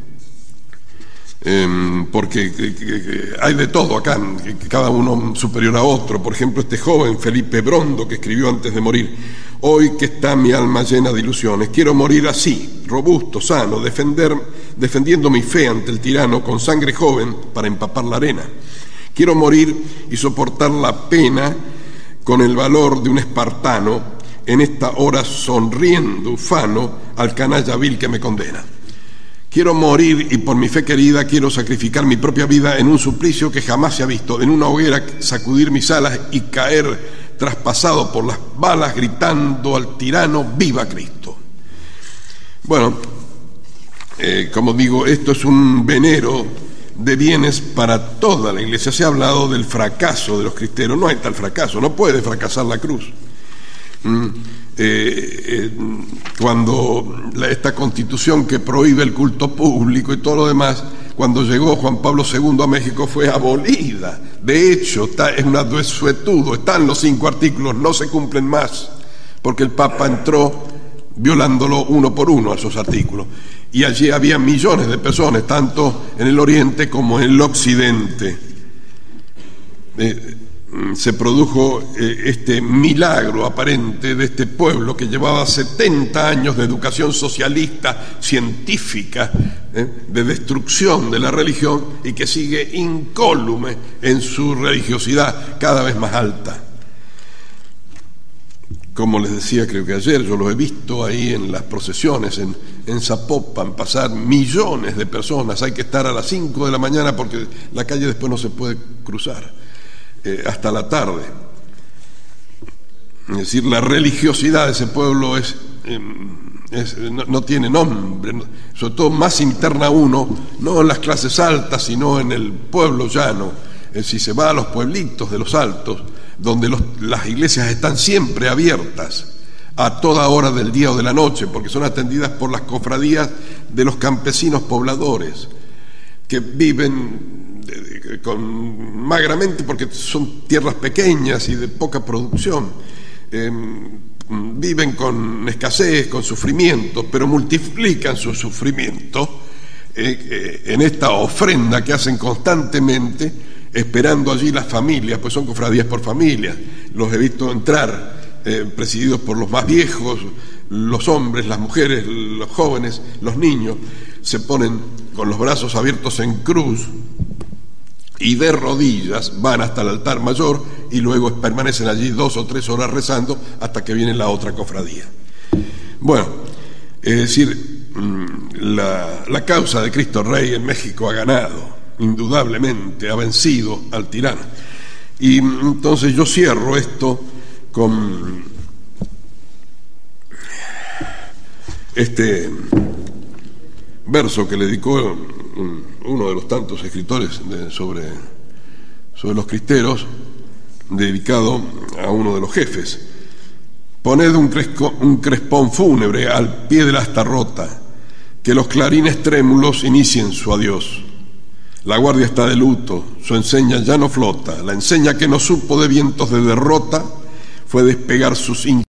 eh, porque que, que, que hay de todo acá, que, que cada uno superior a otro. Por ejemplo, este joven Felipe Brondo, que escribió antes de morir: hoy que está mi alma llena de ilusiones, quiero morir así, robusto, sano, defender, defendiendo mi fe ante el tirano, con sangre joven para empapar la arena. Quiero morir y soportar la pena con el valor de un espartano, en esta hora sonriendo, ufano, al canalla vil que me condena. Quiero morir y por mi fe querida quiero sacrificar mi propia vida en un suplicio que jamás se ha visto, en una hoguera sacudir mis alas y caer traspasado por las balas, gritando al tirano: ¡viva Cristo! Bueno, eh, como digo, esto es un venero de bienes para toda la Iglesia. Se ha hablado del fracaso de los cristeros. No hay tal fracaso, no puede fracasar la cruz. Mm, eh, eh, cuando la, esta constitución que prohíbe el culto público y todo lo demás, cuando llegó Juan Pablo segundo a México, fue abolida. De hecho, está, es una desuetudo, están los cinco artículos, no se cumplen más, porque el Papa entró violándolo uno por uno a esos artículos. Y allí había millones de personas, tanto en el Oriente como en el Occidente. Eh, se produjo eh, este milagro aparente de este pueblo que llevaba setenta años de educación socialista, científica, eh, de destrucción de la religión, y que sigue incólume en su religiosidad cada vez más alta. Como les decía, creo que ayer, yo lo he visto ahí en las procesiones en, en Zapopan, pasar millones de personas. Hay que estar a las cinco de la mañana porque la calle después no se puede cruzar. Eh, hasta la tarde. Es decir, la religiosidad de ese pueblo es, eh, es no, no tiene nombre, no, sobre todo más interna uno, no en las clases altas, sino en el pueblo llano. Eh, si se va a los pueblitos de los altos, donde los, las iglesias están siempre abiertas a toda hora del día o de la noche, porque son atendidas por las cofradías de los campesinos pobladores, que viven con magramente porque son tierras pequeñas y de poca producción, eh, viven con escasez, con sufrimiento, pero multiplican su sufrimiento eh, eh, en esta ofrenda que hacen constantemente, esperando allí las familias, pues son cofradías por familias. Los he visto entrar eh, presididos por los más viejos, los hombres, las mujeres, los jóvenes, los niños, se ponen con los brazos abiertos en cruz y de rodillas van hasta el altar mayor y luego permanecen allí dos o tres horas rezando hasta que viene la otra cofradía. Bueno, es decir, la, la causa de Cristo Rey en México ha ganado, indudablemente, ha vencido al tirano. Y entonces yo cierro esto con este verso que le dedicó uno de los tantos escritores de, sobre, sobre los cristeros, dedicado a uno de los jefes. Poned un, cresco, un crespón fúnebre al pie de la asta rota, que los clarines trémulos inicien su adiós. La guardia está de luto, su enseña ya no flota, la enseña que no supo de vientos de derrota fue despegar sus